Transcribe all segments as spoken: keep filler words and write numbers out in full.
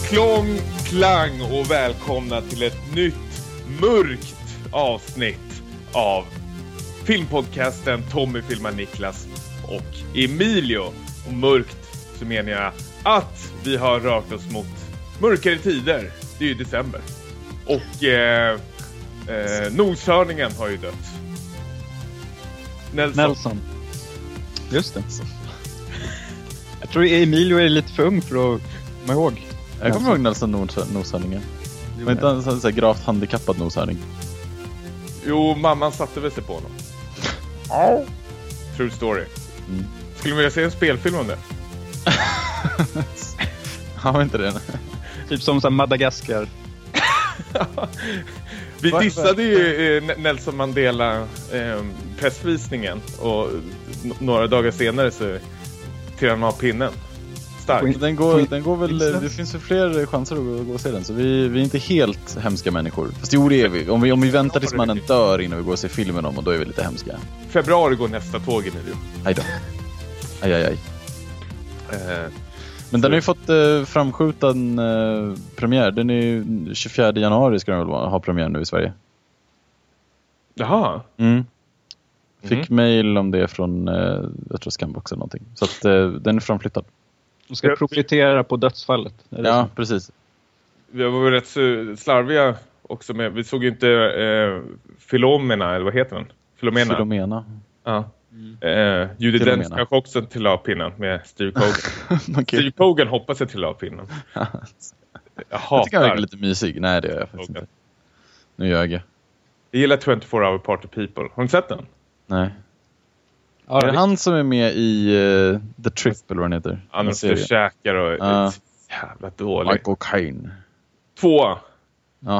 Klång, klang och välkomna till ett nytt mörkt avsnitt av filmpodcasten Tommy filmar Niklas och Emilio. Och mörkt så menar jag att vi har rört oss mot mörkare tider. Det är ju december. Och eh, eh, noshörningen har ju dött. Nelson. Nelson. Just det. Jag tror Emilio är lite för ung för att komma ihåg. Jag kommer ihåg Nelson noshörningen. Det var inte en sån här gravt handikappad noshörning. Jo, mamman satte väl sig på honom. True story. Mm. Skulle vi vilja se en spelfilm om det? Har inte det? Typ som så Madagaskar. Vi dissade ju eh, Nelson Mandela eh, pressvisningen och n- några dagar senare så till han har pinnen. Stark. Den går, den går väl, det finns ju fler chanser att gå och se den, så vi, vi är inte helt hemska människor. Fast jo, det är vi. Om vi, om vi väntar tills mannen dör innan vi går och ser filmen om, och då är vi lite hemska. Februari går nästa tåg in i det. Aj då. Aj, aj, aj. Eh, Men den har ju fått eh, framskjuten eh, premiär. Den är ju tjugofjärde januari ska den väl ha premiär nu i Sverige. Jaha. Mm. Fick mm. mail om det från eh, jag tror Scambox eller någonting. Så att eh, den är framflyttad. De ska profitera på dödsfallet. Ja, så? Precis. Vi var rätt så slarviga också med. Vi såg ju inte eh, Filomena, eller vad heter den? Filomena. Filomena. Ja. Mm. Eh, Judy Dench kanske också till A-pinnen med Steve Cogan. Okay. Steve Cogan hoppas jag till A-pinnen. Jag hatar. Jag tycker han är lite mysig. Nej, det gör jag faktiskt okay. inte. Nu gör jag. Jag gillar twenty-four hour Party People. Har ni sett den? Nej. Ja, är det han som är med i uh, The Trip eller vad den heter? Han är käkar och uh, jävla dålig. Michael Caine. Två. Ja.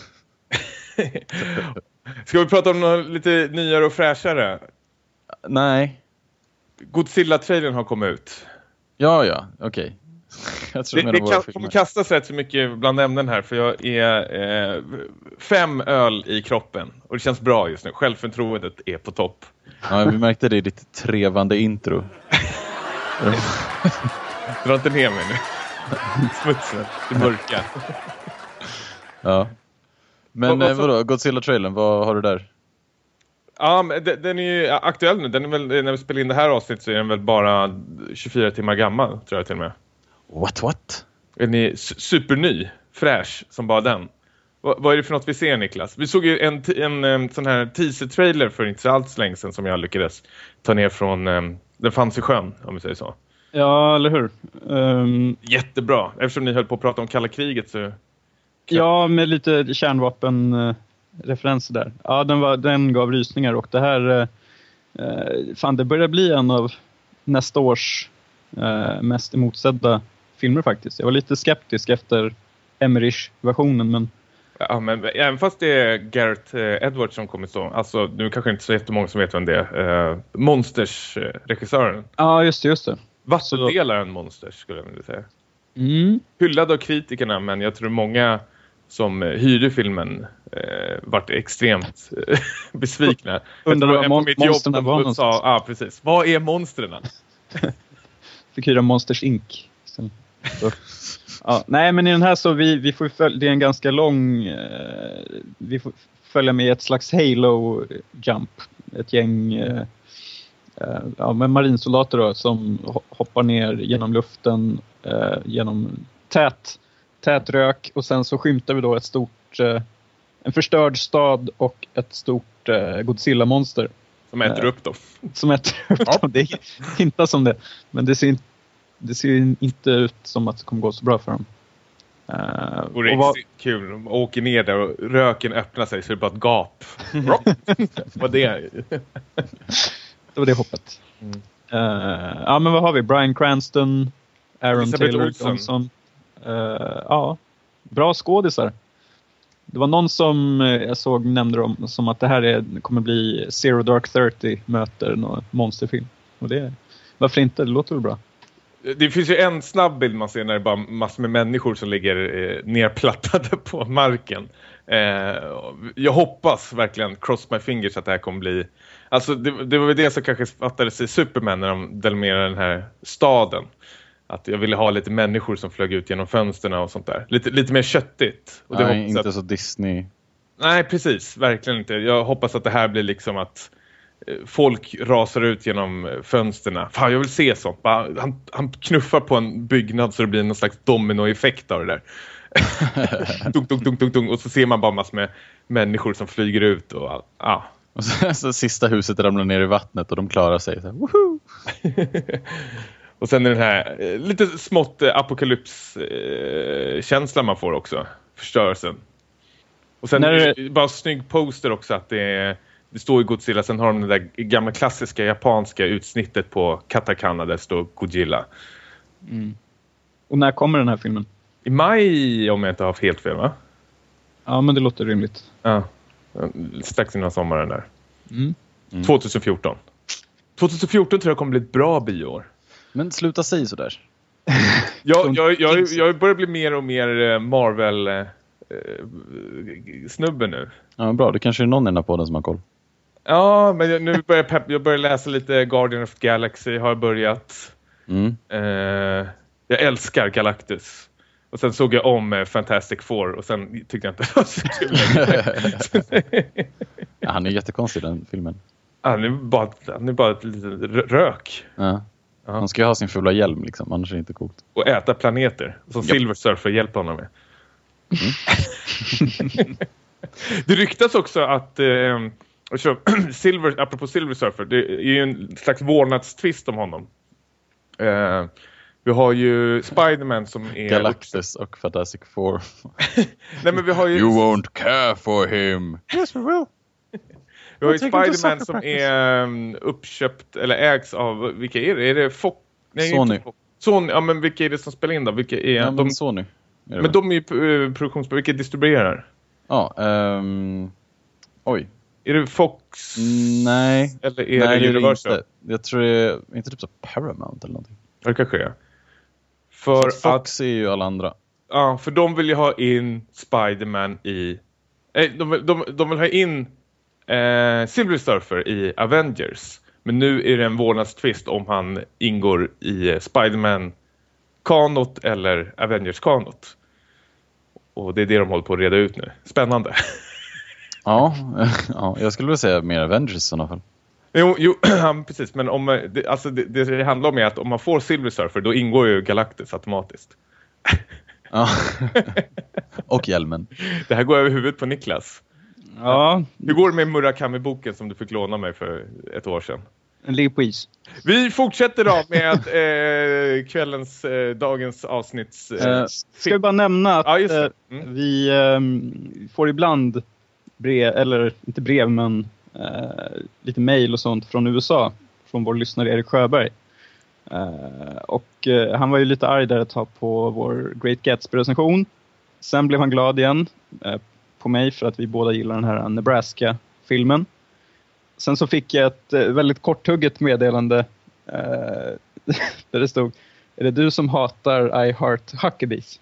Ska vi prata om något lite nyare och fräschare? Nej. Godzilla-trailern har kommit ut. Ja, ja. Okej. Okay. Jag tror det det ka- kommer kastas rätt så mycket bland ämnen här. För jag är eh, fem öl i kroppen. Och det känns bra just nu. Självförtroendet är på topp. Ja, vi märkte det i ditt trevande intro. Dra inte ner mig nu. Smutsen, det mörka. Ja. Men vad, vad vadå, Godzilla-trailern, vad har du där? Ja, men den är ju aktuell nu. Den är väl, när vi spelar in det här avsnittet så är den väl bara tjugofyra timmar gammal, tror jag till och med. What, what? Den är superny, fräsch som bara den. V- vad är det för något vi ser, Niklas? Vi såg ju en, t- en, en sån här teaser-trailer för inte så allt länge sedan som jag lyckades ta ner från um, Den fanns i sjön, om vi säger så. Ja, eller hur? Um... Jättebra, eftersom ni höll på att prata om kalla kriget så... Ja, med lite kärnvapenreferenser där. Ja, den, var, den gav rysningar och det här... Uh, fan, det börjar bli en av nästa års uh, mest emotsedda filmer faktiskt. Jag var lite skeptisk efter Emmerich-versionen, men... Ja, men även fast det är Gareth Edwards som kommer stå, alltså nu kanske inte så jättemånga som vet vem det är, uh, Monsters-regissören. Ja, just det, just det. Vattendelaren Monsters skulle jag vilja säga. Mm. Hyllad av kritikerna, men jag tror många som hyrde filmen eh, vart extremt eh, besvikna. Undrar vad mon- mitt monsterna jobb var sa, ja ah, precis. Vad är monsterna? Fick hyra Monsters Incorporated. Ja, nej, men i den här så vi, vi får följa, det är en ganska lång eh, vi får följa med ett slags Halo jump, ett gäng eh, eh, ja, med marinsoldater då, som hoppar ner genom luften eh, genom tät, tät rök, och sen så skymtar vi då ett stort eh, en förstörd stad och ett stort eh, Godzilla-monster som äter eh, upp då. Som äter upp ja. dem. Det är inte som det, men det ser inte Det ser inte ut som att det kommer gå så bra för dem. Uh, och det är vad... kul. De åker ner där och röken öppnar sig så det är bara ett gap. Vad det är. Det var det hoppet. Mm. Uh, ja, men vad har vi? Brian Cranston, Aaron Elisabeth Taylor Johnson. Uh, ja, bra skådisar. Det var någon som jag såg nämnde om som att det här är, kommer bli Zero Dark Thirty möter någon monsterfilm. Och det, varför inte? Det låter väl bra. Det finns ju en snabb bild man ser när det är bara massor med människor som ligger eh, nerplattade på marken. Eh, jag hoppas verkligen, cross my fingers, att det här kommer bli... Alltså det, det var väl det som kanske fattades i Superman när de delmerade den här staden. att jag ville ha lite människor som flög ut genom fönsterna och sånt där. Lite, lite mer köttigt. Och det Nej, inte att... så Disney. Nej, precis. Verkligen inte. Jag hoppas att det här blir liksom att folk rasar ut genom fönsterna. Fan, jag vill se sånt. Han, han knuffar på en byggnad så det blir någon slags dominoeffekt av det där. dunk, dunk, dunk, dunk, dunk. Och så ser man bara massor med människor som flyger ut. Och, ja. Och så, så sista huset ramlar ner i vattnet och de klarar sig. Så, woho! Och sen är den här eh, lite smått eh, apokalyps-känslan eh, man får också. Förstörelsen. Och sen När... är det bara snygg poster också att det är... Det står i Godzilla, sen har de det där gamla klassiska japanska utsnittet på katakana där det står Godzilla. Mm. Och när kommer den här filmen? I maj, om jag inte har haft helt fel, va? Ja, men det låter rimligt. Ja, strax innan sommaren där. Mm. Mm. tjugohundrafjorton. tjugohundrafjorton tror jag kommer bli ett bra bioår. Men sluta säga sådär. jag, jag, jag, jag börjar bli mer och mer Marvel... Eh, snubben nu. Ja, bra. Det kanske är någon i den här podden som har koll. Ja, men jag, nu börjar jag, jag börjar läsa lite Guardian of the Galaxy, har börjat. Mm. Eh, jag älskar Galactus. Och sen såg jag om eh, Fantastic Four och sen tyckte jag inte det var så kul längre. Ja, han är jättekonstig den filmen. Han är bara, han är bara ett litet rök. Ja. Ja. Han ska ju ha sin fulla hjälm liksom, annars är det inte coolt. Och äta planeter. Som yep. Silver Surfer hjälper honom med. Mm. Det ryktas också att eh, Silver, apropå Silver Surfer, det är ju en slags vårdnadstvist om honom. Eh, vi har ju Spider-Man som är Galactus och Fantastic Four. Nej, men vi har ju You won't care for him. Yes, we will. Vi har ju Spider-Man som är um, uppköpt eller ägs av, vilka är det? Är det Fox? Nej, Sony. Inte Fox. Sony. Ja, men vilka är det som spelar in då? Vilka är ja, de? Sony. Men väl? De är ju uh, produktionsbolag, vilka distribuerar? Ja, um, oj. Är det Fox? Nej. Eller är Nej, det Universal? Det är inte. Jag tror det är inte typ så Paramount eller någonting. Det kanske är. För Fox att, är ju alla andra. Ja, för de vill ju ha in Spider-Man i... Eh, de, de, de vill ha in eh, Silver Surfer i Avengers. Men nu är det en vårdnadstvist om han ingår i eh, Spider-Man-kanot eller Avengers-kanot. Och det är det de håller på att reda ut nu. Spännande. Ja, ja, jag skulle vilja säga mer Avengers i sådana fall. Jo, jo precis. Men om, det, alltså det, det handlar om är att om man får Silver Surfer, då ingår ju Galactus automatiskt. Ja. Och hjälmen. Det här går över huvudet på Niklas. Ja. Hur går det med Murakami-boken som du fick låna mig för ett år sedan? En ligger på is. Vi fortsätter då med eh, kvällens, eh, dagens avsnitts... Eh, Ska vi bara nämna att ja, just det. Mm. vi eh, får ibland brev, eller inte brev, men eh, lite mejl och sånt från U S A. Från vår lyssnare Erik Sjöberg. Uh, och uh, han var ju lite arg där ett tag på vår Great Gatsby-recension. Sen blev han glad igen uh, på mig för att vi båda gillar den här Nebraska-filmen. Sen så fick jag ett uh, väldigt korthugget meddelande uh, där det stod: är det du som hatar I Heart Huckabees?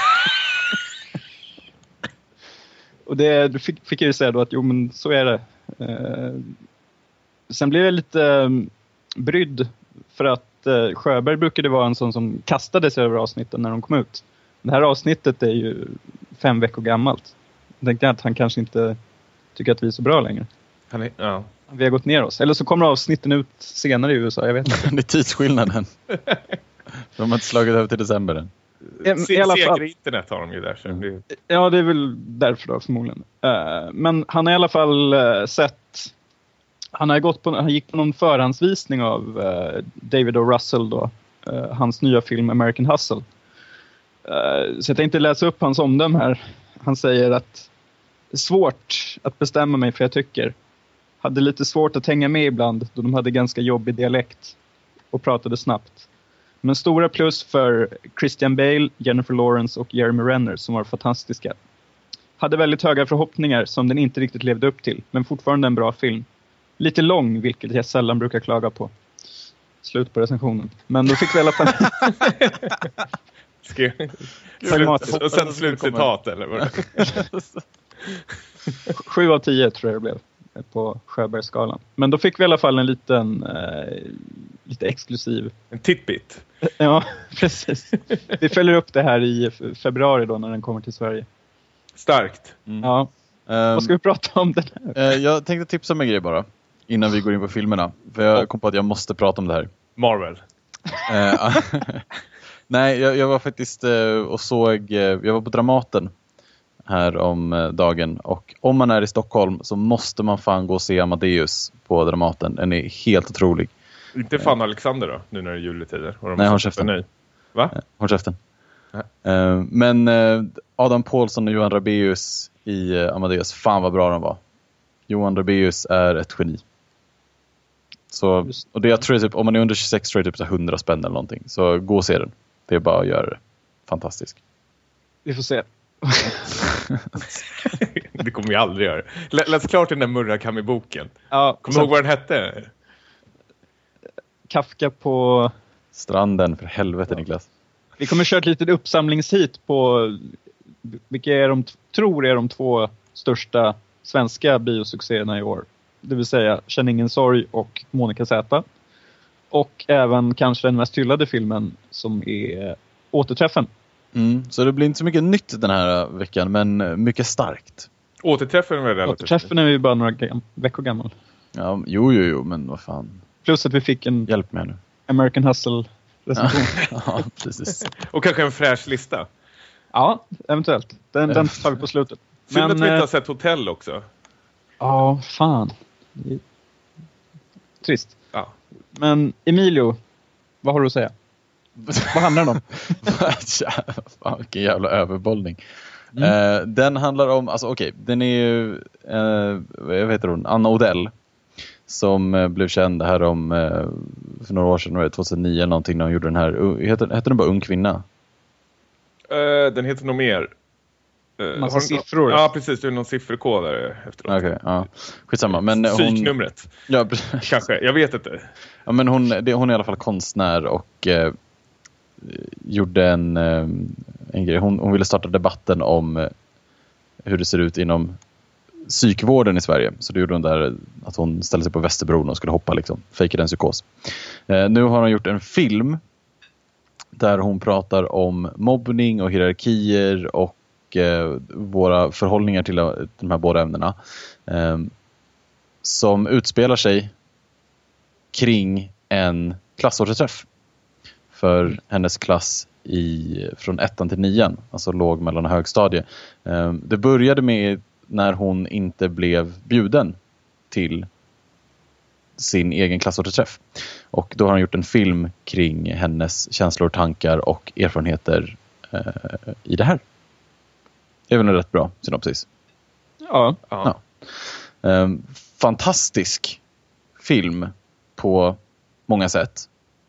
Och det du fick, fick jag ju säga då att jo, men så är det. Uh, sen blev jag lite um, brydd för att Sjöberg brukade vara en sån som kastade sig över avsnitten när de kom ut. Det här avsnittet är ju fem veckor gammalt. Jag tänkte att han kanske inte tycker att vi är så bra längre. Han är, ja. Vi har gått ner oss. Eller så kommer avsnitten ut senare i U S A, jag vet inte. Det är tidsskillnaden. De har inte slagit över till december än. I, I alla fall. Internet har de ju där. Så det blir... Ja, det är väl därför då förmodligen. Uh, men han har i alla fall uh, sett... Han har gått på, han gick på någon förhandsvisning av uh, David O. Russell då, uh, hans nya film American Hustle. Uh, så jag tänkte läsa upp hans omdöme här. Han säger att det är svårt att bestämma mig för jag tycker. Hade lite svårt att hänga med ibland då de hade ganska jobbig dialekt och pratade snabbt. Men stora plus för Christian Bale, Jennifer Lawrence och Jeremy Renner som var fantastiska. Hade väldigt höga förhoppningar som den inte riktigt levde upp till, men fortfarande en bra film. Lite lång, vilket jag sällan brukar klaga på. Slut på recensionen. Men då fick vi i alla fall... Slut, och sen slutcitat, eller vad? Sju av tio tror jag det blev på Sjöbergsskalan. Men då fick vi i alla fall en liten... Eh, lite exklusiv. En titbit. Ja, precis. Vi följer upp det här i februari då när den kommer till Sverige. Starkt. Mm. Ja. Um, Vad ska vi prata om den här? Uh, jag tänkte tipsa om en grej bara. Innan vi går in på filmerna. För jag kom på att jag måste prata om det här. Marvel. Uh, Nej, jag, jag var faktiskt uh, och såg... Uh, jag var på Dramaten här om uh, dagen. Och om man är i Stockholm så måste man fan gå och se Amadeus på Dramaten. Den är helt otrolig. Inte fan Alexander då, nu när det är juletider. Och de Nej, håll käften. Nej. Va? Uh, håll käften. Uh, men uh, Adam Pålsson och Johan Rabaeus i uh, Amadeus, fan vad bra de var. Johan Rabaeus är ett geni. Så, och det jag tror är typ, om man är under tjugosex tror jag typ så hundra spänn eller någonting. Så gå och se den. Det är bara att göra det. Fantastiskt. Vi får se. Det kommer jag aldrig göra. Läs klart den där Murakami-boken. Ja, kommer du ihåg vad den hette? Kafka på stranden, för helvete ja. Niklas. Vi kommer köra ett litet uppsamlingshit på vilka är de, tror är de två största svenska biosuccéerna i år. Det vill säga Känn ingen sorg och Monica Z. Och även kanske den mest hyllade filmen som är Återträffen. Mm, så det blir inte så mycket nytt den här veckan, men mycket starkt. Återträffen är väl relativt. Återträffen är ju bara några gam- veckor gammal. Ja, jo, jo, jo, men vad fan. Plus att vi fick en hjälp mig nu. American Hustle recension. Ja, ja, precis. Och kanske en fräsch lista. Ja, eventuellt. Den, den tar vi på slutet. Synd att vi inte har sett Hotell också. Ja, fan. Trist. Ja. Men Emilio, vad har du att säga? Vad handlar den om? Fan, vilken jävla överbollning. Mm. Uh, den handlar om, alltså okej, okay, den är ju, uh, vad heter hon? Anna Odell. Som uh, blev känd här om, uh, för några år sedan, tjugohundranio eller någonting, när hon gjorde den här, uh, heter, heter den bara Ung kvinna? Uh, den heter nog mer. Uh, Massa siffror. Ja, precis. Det är någon sifferkodare efteråt. Okej, okay, ja. Skitsamma. Men Psyknumret. Hon... Ja, kanske. Jag vet inte. Ja, men hon, det, hon är i alla fall konstnär och eh, gjorde en, eh, en grej. Hon, hon ville starta debatten om eh, hur det ser ut inom psykvården i Sverige. Så det gjorde hon där att hon ställde sig på Västerbron och skulle hoppa liksom. Fejkade en psykos. Eh, nu har hon gjort en film där hon pratar om mobbning och hierarkier och eh, våra förhållningar till de här båda ämnena. Eh, som utspelar sig kring en klassåterträff för hennes klass i, från ettan till nian, alltså låg mellan och högstadie. Det började med när hon inte blev bjuden till sin egen klassåterträff. Och då har han gjort en film kring hennes känslor, tankar och erfarenheter eh, i det här. Det är väl en rätt bra synopsis. Ja. ja. Eh, fantastisk film på många sätt.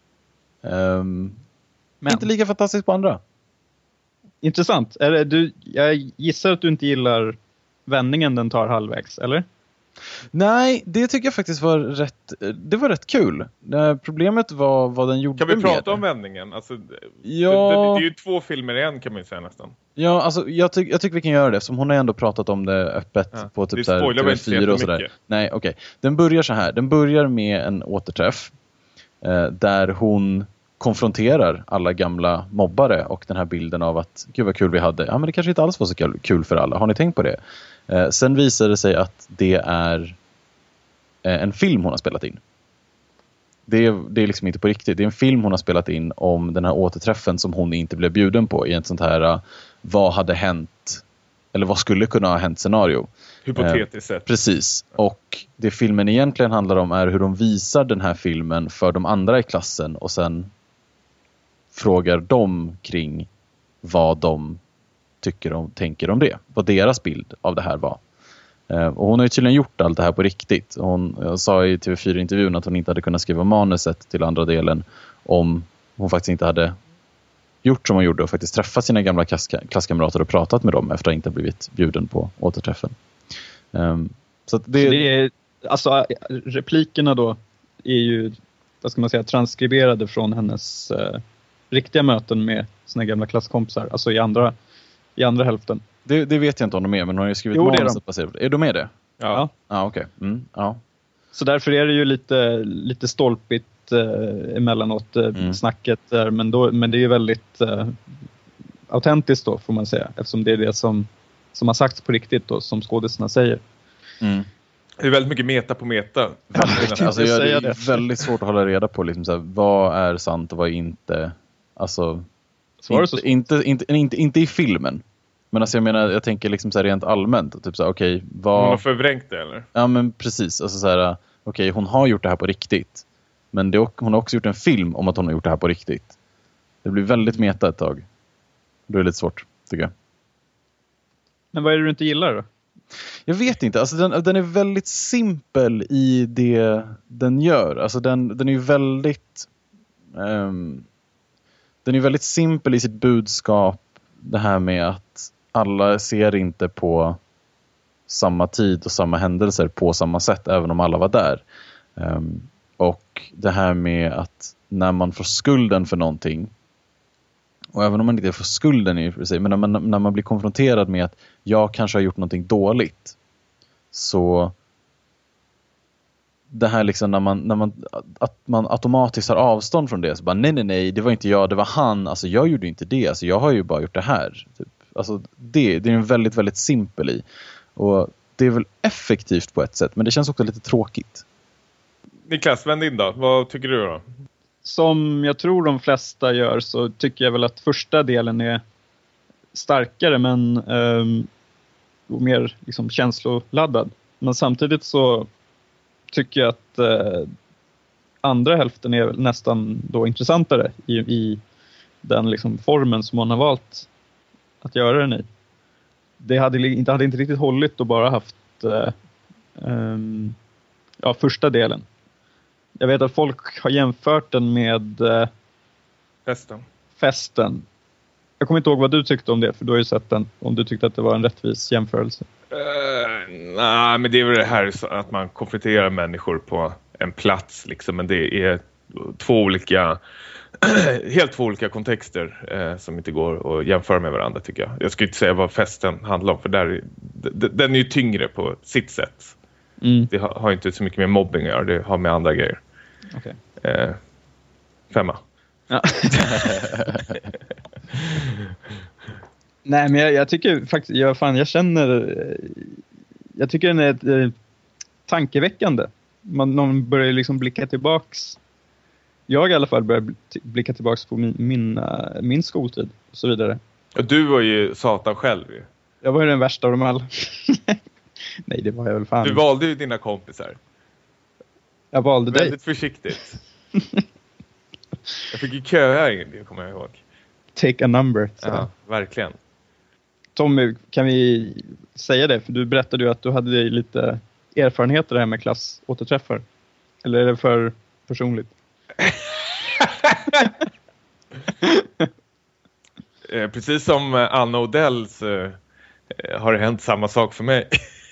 Um, Men inte lika fantastiskt på andra. Intressant. Är det, du, jag gissar att du inte gillar vändningen den tar halvvägs, eller? Nej, det tycker jag faktiskt var rätt, det var rätt kul. Det, problemet var vad den gjorde. Kan vi med prata det. om vändningen? Alltså, ja. det, det, det är ju två filmer i en, kan man ju säga nästan. Ja, alltså jag, ty- jag tycker vi kan göra det. Som hon har ändå pratat om det öppet ja. på typ så här T V fyra och sådär. Nej, okej. Okay. Den börjar så här. Den börjar med en återträff. Eh, där hon konfronterar alla gamla mobbare och den här bilden av att gud vad kul vi hade. Ja, men det kanske inte alls var så kul, kul för alla. Har ni tänkt på det? Eh, sen visar det sig att det är eh, en film hon har spelat in. Det är, det är liksom inte på riktigt. Det är en film hon har spelat in om den här återträffen som hon inte blev bjuden på i ett sånt här uh, vad hade hänt eller vad skulle kunna ha hänt scenario. Hypotetiskt sett. Eh, precis. Och det filmen egentligen handlar om är hur de visar den här filmen för de andra i klassen och sen frågar dem kring vad de tycker och tänker om det. Vad deras bild av det här var. Och hon har ju tydligen gjort allt det här på riktigt. Hon, jag sa i T V fyra-intervjun att hon inte hade kunnat skriva manuset till andra delen om hon faktiskt inte hade gjort som hon gjorde och faktiskt träffat sina gamla klass- klasskamrater och pratat med dem efter att inte blivit bjuden på återträffen. Um, så att det... Så det är, alltså replikerna då är ju, vad ska man säga, transkriberade från hennes eh, riktiga möten med sina gamla klasskompisar, alltså i andra, i andra hälften. Det, det vet jag inte om de är, men hon har ju skrivit manuset baserat på det. Är de med det? Ja. Ja, okej. Okay. Mm, ja. Så därför är det ju lite, lite stolpigt roligt eh, emellanåt eh, Mm. snacket där, men, då, men det är ju väldigt eh, autentiskt då, får man säga, eftersom det är det som, som har sagts på riktigt då, som skådespelarna säger. Mm. Det är väldigt mycket meta på meta. Ja, jag tänkte Alltså, jag, det säga är det. väldigt svårt att hålla reda på liksom, så här, vad är sant och vad är inte. Alltså, Så var det så inte, svårt. inte, inte, inte, inte i filmen. Men alltså, jag menar, jag tänker liksom så här rent allmänt. Typ så här, okej, vad... Hon har förvrängt det, eller? Ja, men precis. Alltså så här, okej, hon har gjort det här på riktigt. Men det, hon har också gjort en film om att hon har gjort det här på riktigt. Det blir väldigt meta ett tag. Det är lite svårt, tycker jag. Men vad är det du inte gillar då? Jag vet inte, alltså den, den är väldigt simpel i det den gör. Alltså den, den är ju väldigt um, den är väldigt simpel i sitt budskap. Det här med att alla ser inte på samma tid och samma händelser på samma sätt, även om alla var där. Um, och det här med att när man får skulden för någonting, och även om man inte får skulden i sig, men när man, när man blir konfronterad med att jag kanske har gjort någonting dåligt, så det här liksom när man, när man, att man automatiskt har avstånd från det, så bara nej nej nej, det var inte jag, det var han, alltså jag gjorde inte det, alltså jag har ju bara gjort det här typ. Alltså det, det är en väldigt väldigt simpel i, och det är väl effektivt på ett sätt, men det känns också lite tråkigt. Niklas, vänd in då. Vad tycker du då? Som jag tror de flesta gör, så tycker jag väl att första delen är starkare, men um, mer liksom känsloladdad. Men samtidigt så tycker jag att uh, andra hälften är nästan då intressantare i, i den liksom formen som man har valt att göra den i. Det hade inte, hade inte riktigt hållit att bara haft uh, um, ja, första delen. Jag vet att folk har jämfört den med uh, Festen. Festen. Jag kommer inte ihåg vad du tyckte om det, för du har ju sett den. Om du tyckte att det var en rättvis jämförelse. Uh, nej, men det är väl det här så att man konfronterar människor på en plats liksom, men det är två olika helt två olika kontexter eh, som inte går att jämföra med varandra, tycker jag. Jag skulle inte säga vad festen handlar om, för där, d- den är ju tyngre på sitt sätt. Mm. Det har, har inte så mycket med mobbing att göra, det har med andra grejer. Okay. Eh, femma. Ja. Nej, men jag, jag tycker faktiskt, jag, fan, jag känner, jag tycker den är eh, tankeväckande. Man, man börjar liksom blicka tillbaks. Jag i alla fall börjar blicka tillbaks på min, min, uh, min skoltid och så vidare. Och du var ju satan själv ju. Jag var ju den värsta av dem alla. Nej, det var jag väl fan. Du valde ju dina kompisar. Jag valde dig. Väldigt försiktigt. Jag fick ju köa in, det kommer jag ihåg. Take a number. Så. Ja, verkligen. Tommy, kan vi säga det? För du berättade ju att du hade lite erfarenheter det här med klassåterträffar. Eller är det för personligt? eh, precis som Anna Odells eh, har det hänt samma sak för mig.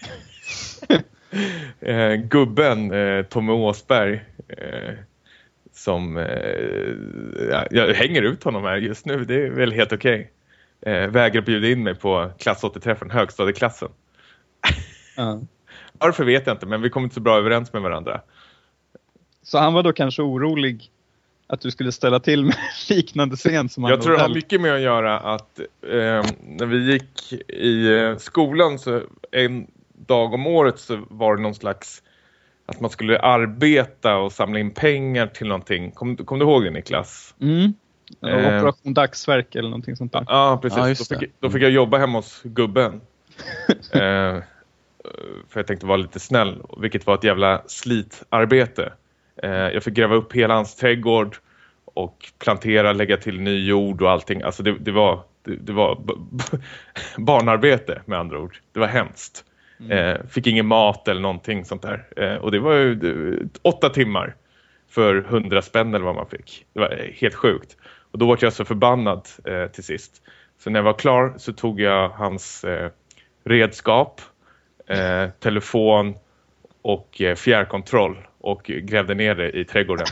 eh, gubben eh, Tommy Åsberg eh, som eh, ja, jag hänger ut honom här just nu, det är väl helt okej. Eh, vägrar bjuda in mig på klassåterträffen, högstadieklassen. Ja. Varför vet jag inte, men vi kommer inte så bra överens med varandra. Så han var då kanske orolig att du skulle ställa till med liknande scen som han. Jag tror det har mycket med att göra att eh, när vi gick i eh, skolan så en dag om året så var det någon slags att man skulle arbeta och samla in pengar till någonting. Kom, kom du ihåg det, Niklas? Mm. Eh. Operation Dagsverk eller någonting sånt där. Ja, precis. Ja, då, just fick, det. då fick jag jobba hemma hos gubben. eh, för jag tänkte vara lite snäll, vilket var ett jävla slitarbete. Eh, jag fick gräva upp hela hans trädgård och plantera, lägga till ny jord och allting. Alltså det, det var, det, det var b- b- barnarbete med andra ord. Det var hemskt. Mm. Eh, fick ingen mat eller någonting sånt där. Eh, och det var ju det, åtta timmar för hundra spänn eller vad man fick. Det var helt sjukt. Och då var jag så förbannad eh, till sist. Så när jag var klar så tog jag hans eh, redskap, eh, telefon och eh, fjärrkontroll och grävde ner det i trädgården.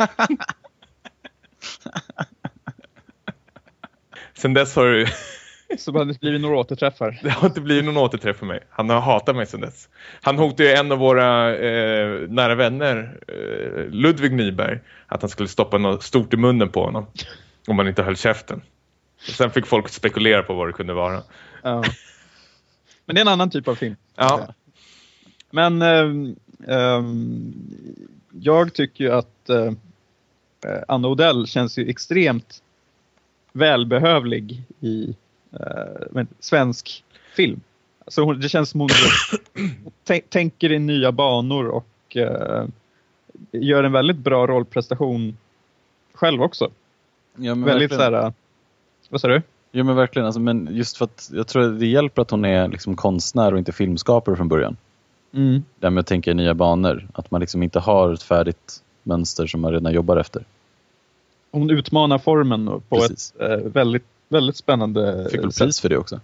Sen dess har det Så har det blivit några återträffar. Det har inte blivit någon återträff för mig. Han har hatat mig sedan dess. Han hotade ju en av våra eh, nära vänner, eh, Ludvig Nyberg, att han skulle stoppa något stort i munnen på honom. Om man inte höll käften. Och sen fick folk spekulera på vad det kunde vara. Ja. Men det är en annan typ av film. Ja. Men um, um, jag tycker ju att uh, Anna Odell känns ju extremt välbehövlig i uh, svensk film. Alltså hon, det känns som hon t- tänker i nya banor och uh, gör en väldigt bra rollprestation själv också. Ja, men väldigt verkligen. så här, vad sa du? Ja, men verkligen. Alltså, men just för att jag tror att det hjälper att hon är liksom konstnär och inte filmskapare från början. Mm. Där med att tänka i nya banor. Att man liksom inte har ett färdigt mönster som man redan jobbar efter. Hon utmanar formen på Precis. ett eh, väldigt, väldigt spännande Fick väl sätt. pris för det också.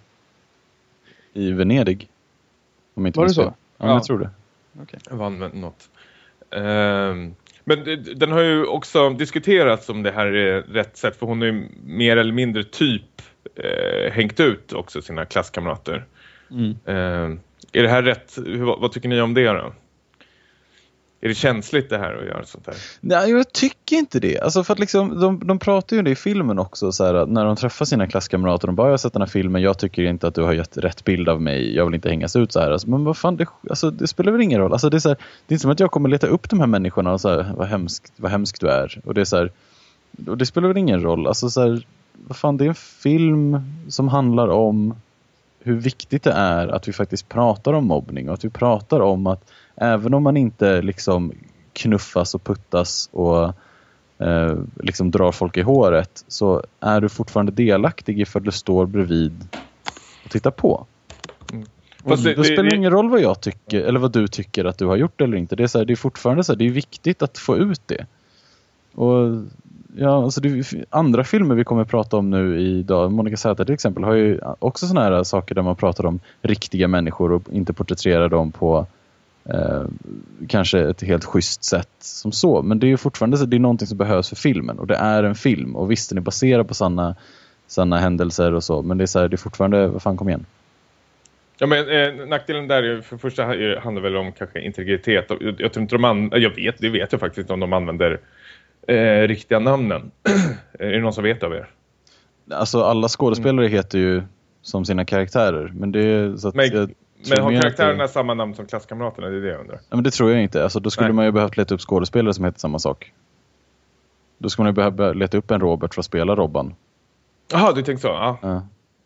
I Venedig. Om jag inte Var det minns fel. så? Ja, Ja. jag tror det. Okay. Vann med något. Ehm, men det- den har ju också diskuterats om det här är rätt sätt. För hon är ju mer eller mindre typ eh, hängt ut också sina klasskamrater. Mm. Ehm, är det här rätt? Hur, vad, vad tycker ni om det då? Är det känsligt det här att göra sånt här? Nej, jag tycker inte det. Alltså för att liksom, de, de pratar ju om det i filmen också. Så här, att när de träffar sina klasskamrater. De bara, jag har sett den här filmen. Jag tycker inte att du har gett rätt bild av mig. Jag vill inte hängas ut så här. Alltså, men vad fan, det, alltså, det spelar väl ingen roll. Alltså, det, är så här, det är inte som att jag kommer leta upp de här människorna. Och så här, vad hemskt, vad hemskt du är. Och det är så här, och det spelar väl ingen roll. Alltså så här, vad fan, det är en film som handlar om hur viktigt det är att vi faktiskt pratar om mobbning. Och att vi pratar om att även om man inte liksom knuffas och puttas och eh, liksom drar folk i håret, så är du fortfarande delaktig ifall du står bredvid och tittar på. Mm. Och Fast det- det, spelar det- ingen roll vad jag tycker eller vad du tycker att du har gjort eller inte. Det är, så här, det är fortfarande så här, det är viktigt att få ut det. Och ja, alltså det, andra filmer vi kommer att prata om nu idag, Monica Zäta till exempel, har ju också såna här saker där man pratar om riktiga människor och inte porträtterar dem på Eh, kanske ett helt schysst sätt som så, men det är ju fortfarande så, det är någonting som behövs för filmen och det är en film och visst den är baserad på sanna, sanna händelser och så, men det är så här, det är fortfarande, vad fan, kom igen. Ja, men eh, nackdelen där är, för det första är- handlar väl om kanske integritet. Och Jag, jag tror inte de an- jag vet, det vet jag faktiskt inte om de använder eh, riktiga namnen. Är det någon som vet av er? Alltså alla skådespelare mm. heter ju som sina karaktärer, men det är så att Men, jag men tror har mer att karaktärerna det, samma namn som klasskamraterna? Det är det jag undrar. ja, men det tror jag inte, alltså då skulle Nej. man ju behövt leta upp skådespelare som heter samma sak. Då skulle man ju behöva leta upp en Robert för att spela Robban. Jaha, du tänkte så? Ja. Ja.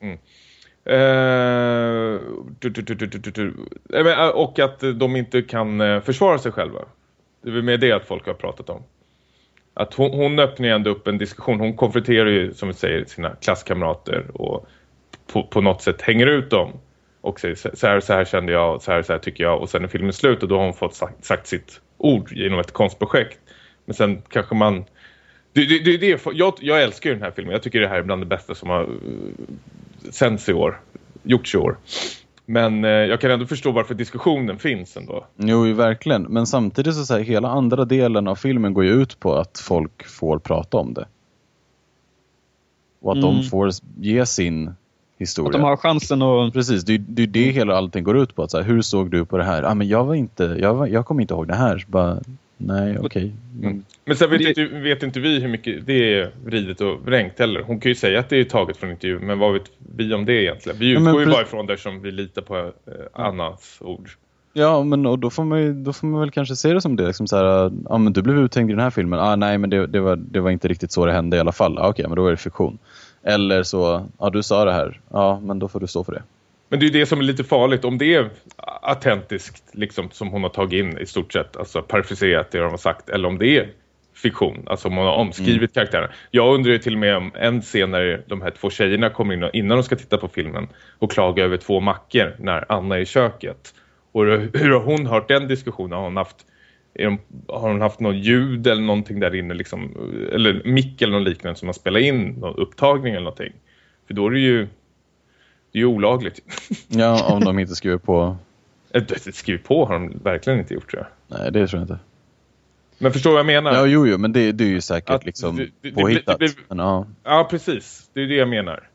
Eh, du, du, du, du, du, du, du. Eh, men, eh, och att de inte kan eh, försvara sig själva. Det är väl med det att folk har pratat om. Att hon, hon öppnar ju ändå upp en diskussion. Hon konfronterar ju, som vi säger, sina klasskamrater och på, på något sätt hänger ut dem. Och säger så här, så här kände jag, så här, så här tycker jag. Och sen är filmen slut och då har hon fått sagt, sagt sitt ord genom ett konstprojekt. Men sen kanske man... Det, det, det, det, jag, jag älskar ju den här filmen. Jag tycker det här är bland det bästa som har uh, sänds i år. Gjorts i år. Men uh, jag kan ändå förstå varför diskussionen finns ändå. Jo, verkligen. Men samtidigt så säger hela andra delen av filmen går ju ut på att folk får prata om det. Och att Mm. de får ge sin historia. Att de har chansen att... Precis, det är det, är det hela allting går ut på. Att så här, hur såg du på det här? Ah, men jag var inte, jag, var, jag kommer inte ihåg det här. Så bara, nej, okej. Okay. Mm. Men sen vet, Det- inte, vet inte vi hur mycket det är vridet och vrängt heller. Hon kan ju säga att det är taget från intervju. Men vad vet vi om det egentligen? Vi Ja, utgår men ju pre- bara ifrån där som vi litar på eh, Annas ord. Ja, men och då får man ju, då får man väl kanske se det som det. Liksom så här, ah, men du blev uthängd i den här filmen. Ah, nej, men det, det, var, det var inte riktigt så det hände i alla fall. Ah, okej, okay, men då är det fiktion. Eller så, ja ah, du sa det här. Ja, ah, men då får du stå för det. Men det är ju det som är lite farligt. Om det är autentiskt liksom, som hon har tagit in i stort sett. Alltså parafraserat det de har sagt. Eller om det är fiktion. Alltså om hon har omskrivit mm. karaktärerna. Jag undrar ju till och med om en scen när de här två tjejerna kommer in och, innan de ska titta på filmen. Och klaga över två mackor när Anna är i köket. Och hur har hon hört den diskussionen? Har hon haft, är de, har hon haft någon ljud eller någonting där inne? Liksom, eller mick eller något liknande som man spelar in. Någon upptagning eller någonting. För då är det ju... Det är ju olagligt. Ja, om de inte skriver på... Det skriver på har de verkligen inte gjort, tror jag. Nej, det tror jag inte. Men förstår vad jag menar? Ja, jo, jo, men det, det är ju säkert Att liksom det- det- det påhittat. blir- det blir- Men, ja. Ja, precis. Det är det jag menar.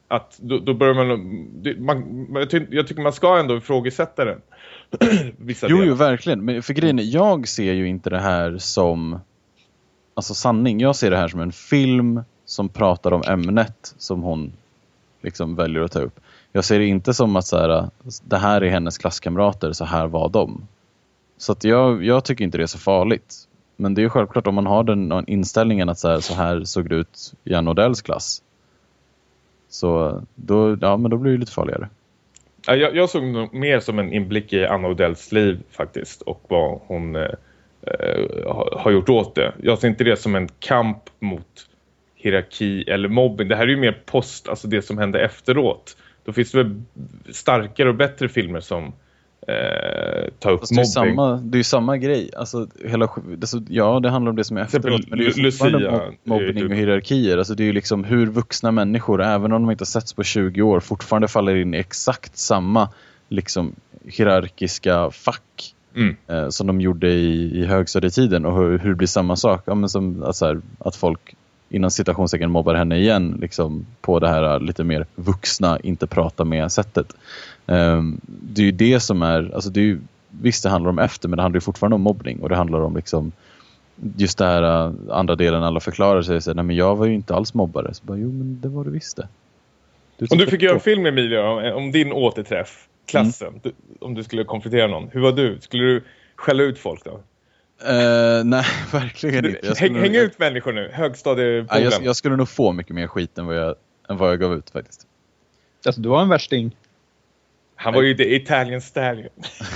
Att då, då börjar man, det, man jag, ty, jag tycker man ska ändå ifrågasätta den. Vissa jo, delar. jo, verkligen. Men för grejen är, jag ser ju inte det här som alltså sanning. Jag ser det här som en film som pratar om ämnet som hon liksom väljer att ta upp. Jag ser det inte som att så här, det här är hennes klasskamrater, så här var de. Så att jag, jag tycker inte det är så farligt. Men det är ju självklart om man har den inställningen att så här, så här såg det ut i Anna Odells klass. Så då, ja, men då blir det lite farligare. Jag, jag såg nog mer som en inblick i Anna Odells liv faktiskt. Och vad hon eh, har gjort åt det. Jag ser inte det som en kamp mot hierarki eller mobbing. Det här är ju mer post, alltså det som hände efteråt. Då finns det väl starkare och bättre filmer som eh, tar upp Fast det är mobbing. Samma, det är ju samma grej. Alltså, hela, alltså, ja, det handlar om det som är efteråt. Men det är ju Lucia, fortfarande mobbning och hierarkier. Alltså, det är ju liksom hur vuxna människor, även om de inte har setts på tjugo år, fortfarande faller in i exakt samma liksom, hierarkiska fack. Mm. Eh, som de gjorde i, i högstadietiden. Och hur, hur det blir samma sak. Ja, men som, alltså här, att folk innan citationstecken mobbar henne igen liksom, på det här lite mer vuxna, inte prata med sättet. Um, det är ju det som är, alltså det är ju, visst det handlar om efter, men det handlar ju fortfarande om mobbning, och det handlar om liksom just det här uh, andra delen, alla förklarar sig och säger, nej men jag var ju inte alls mobbare. Så bara, jo men det var du visst det. Du om du fick göra en film, Emilia, om, om din återträff, klassen, mm. du, om du skulle konfrontera någon, hur var du? Skulle du skälla ut folk då? Uh, nej, verkligen du, inte. Häng, nog, häng ut människor nu, högstadiepolen. Jag, jag skulle nog få mycket mer skit än vad jag, än vad jag gav ut faktiskt. Alltså du var en värsting. Han var ju the Italian stallion.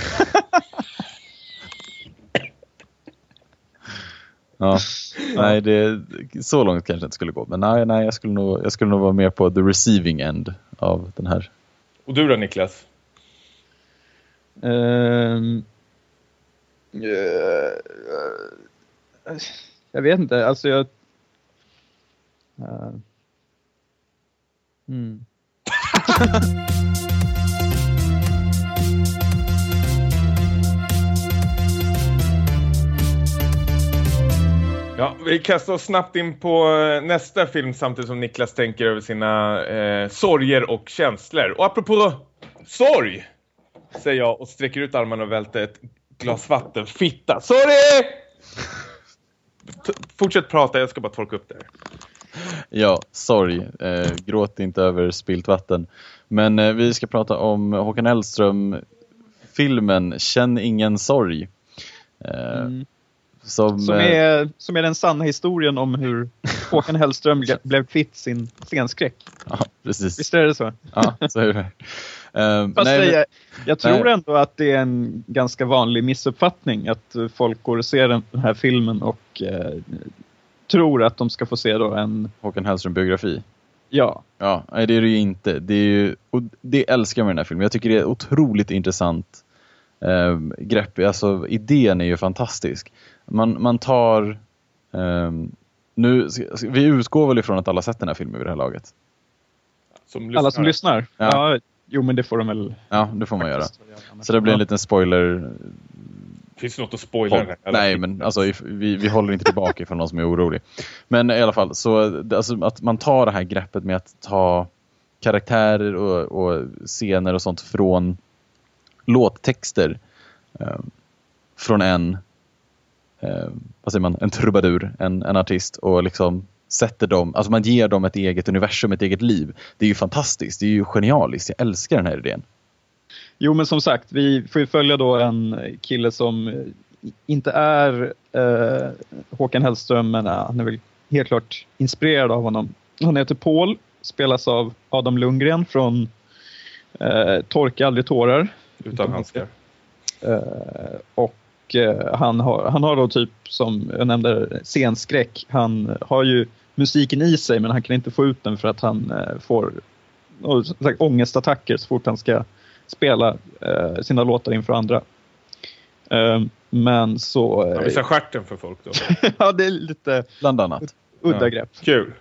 Ja, nej, det, så långt kanske inte skulle gå. Men nej, nej jag, skulle nog, jag skulle nog vara mer på the receiving end av den här. Och du då, Niklas? Um, uh, jag vet inte, alltså jag... Uh, mm. Ja, vi kastar oss snabbt in på nästa film samtidigt som Niklas tänker över sina eh, sorger och känslor. Och apropå sorg, säger jag och sträcker ut armarna och välter ett glas vatten. Fitta, sorry! T- fortsätt prata, jag ska bara torka upp det här. Ja, sorry. Eh, gråt inte över spilt vatten. Men eh, vi ska prata om Håkan Hellström-filmen Känn ingen sorg. Eh, Mm. Som, Som, är, som är den sanna historien om hur Håkan Hellström blev kvitt sin scenskräck. Ja, precis. Visst är det så? Ja, så är det. Um, Fast nej, det, men, jag, jag tror nej. ändå att det är en ganska vanlig missuppfattning att folk går och ser den här filmen och eh, tror att de ska få se då en... Håkan Hellström-biografi. Ja. Ja, nej, det är det ju inte. Det är ju, och det älskar jag med den här filmen. Jag tycker det är otroligt intressant eh, grepp. Alltså, idén är ju fantastisk. Man, man tar... Eh, nu, vi utgår väl ifrån att alla sett den här filmen vid det här laget. Som Alla som lyssnar? Ja. Ja. Jo, men det får de väl... Ja, det får man göra. Så det blir en liten spoiler. Finns det något att spoila den här? Nej, men alltså, vi, vi håller inte tillbaka för någon som är orolig. Men i alla fall, så alltså, att man tar det här greppet med att ta karaktärer och, och scener och sånt från låttexter eh, från en eh, vad säger man, en trubadur, en, en artist, och liksom sätter dem, alltså man ger dem ett eget universum, ett eget liv. Det är ju fantastiskt, det är ju genialiskt. Jag älskar den här idén. Jo, men som sagt, vi får ju följa då en kille som inte är eh, Håkan Hellström, men han är väl helt klart inspirerad av honom. Han heter Paul, spelas av Adam Lundgren från eh, Torka aldrig tårar. Utan handskar. Eh, och eh, han, har, han har då typ, som jag nämnde, scenskräck. Han har ju musiken i sig, men han kan inte få ut den för att han eh, får och, sagt, ångestattacker så fort han ska spela eh, sina låtar inför andra. Eh, men så... Eh, Han visar stjärten för folk då. ja, det är lite Bland annat. udda Ja. grepp. Kul.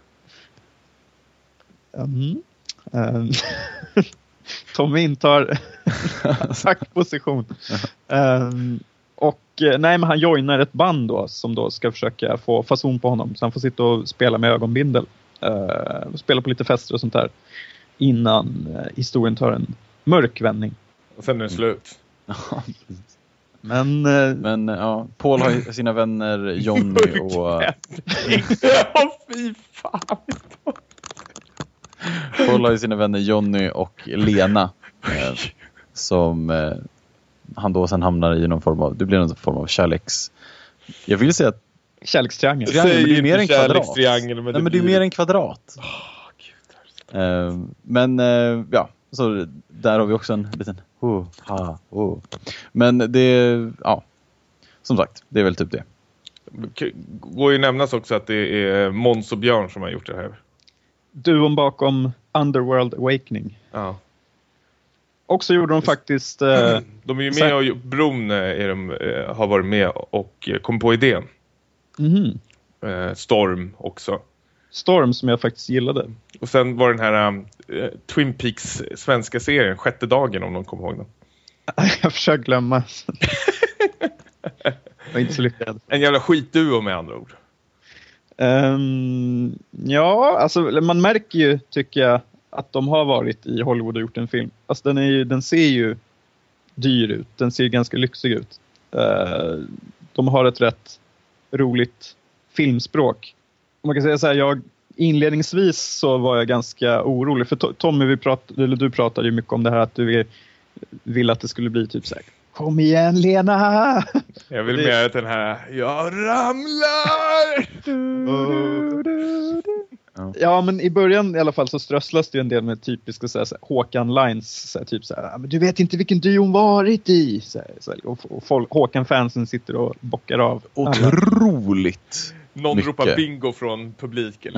Mm. Um, Tommy intar attackposition. Um, och nej, men han joinar ett band då som då ska försöka få fason på honom. Så han får sitta och spela med ögonbindel. Uh, spela på lite fester och sånt där. innan eh, historien tar en mörk vändning. Och sen är det slut. Men, eh, Men ja, Paul har ju sina vänner Johnny och... Ja, fy fan. Paul har ju sina vänner Johnny och Lena. Eh, som eh, han då sen hamnar i någon form av... Det blir någon form av kärleks... Jag vill säga att... kärlekstriangel. Triangel, men det är mer en kvadrat. Men Nej, det men det är blir... mer en kvadrat. Oh, Gud, eh, men eh, ja, så där har vi också en liten... Oh, ha, oh. Men det... Ja, som sagt, det är väl typ det. Går ju nämnas också att det är Måns och Björn som har gjort det här. Duon bakom Underworld Awakening. Ja. Och så gjorde de faktiskt... Eh, de är ju med och Bron är de, eh, har varit med och kom på idén. Mm-hmm. Eh, Storm också. Storm som jag faktiskt gillade. Och sen var den här eh, Twin Peaks svenska serien, Sjätte dagen, om någon kommer ihåg den. Jag försöker glömma. Jag var inte så lyckad. En jävla skitduo med andra ord. Um, ja, alltså man märker ju, tycker jag, att de har varit i Hollywood och gjort en film. Alltså den, är ju, den ser ju dyr ut. Den ser ganska lyxig ut. Uh, de har ett rätt roligt filmspråk. Man kan säga så här, jag inledningsvis så var jag ganska orolig. För Tommy, vi pratade, eller du pratade ju mycket om det här att du vill, vill att det skulle bli typ så här: kom igen, Lena! Jag vill det... med att den här, jag ramlar! Ja, men i början i alla fall så strösslas det ju en del med typiska så här, så här, Håkan Lines, så här, typ så här, men du vet inte vilken duo hon varit i. Så här, så här, och och folk, Håkan-fansen sitter och bockar av. Otroligt! Någon mycket. ropar bingo från publiken.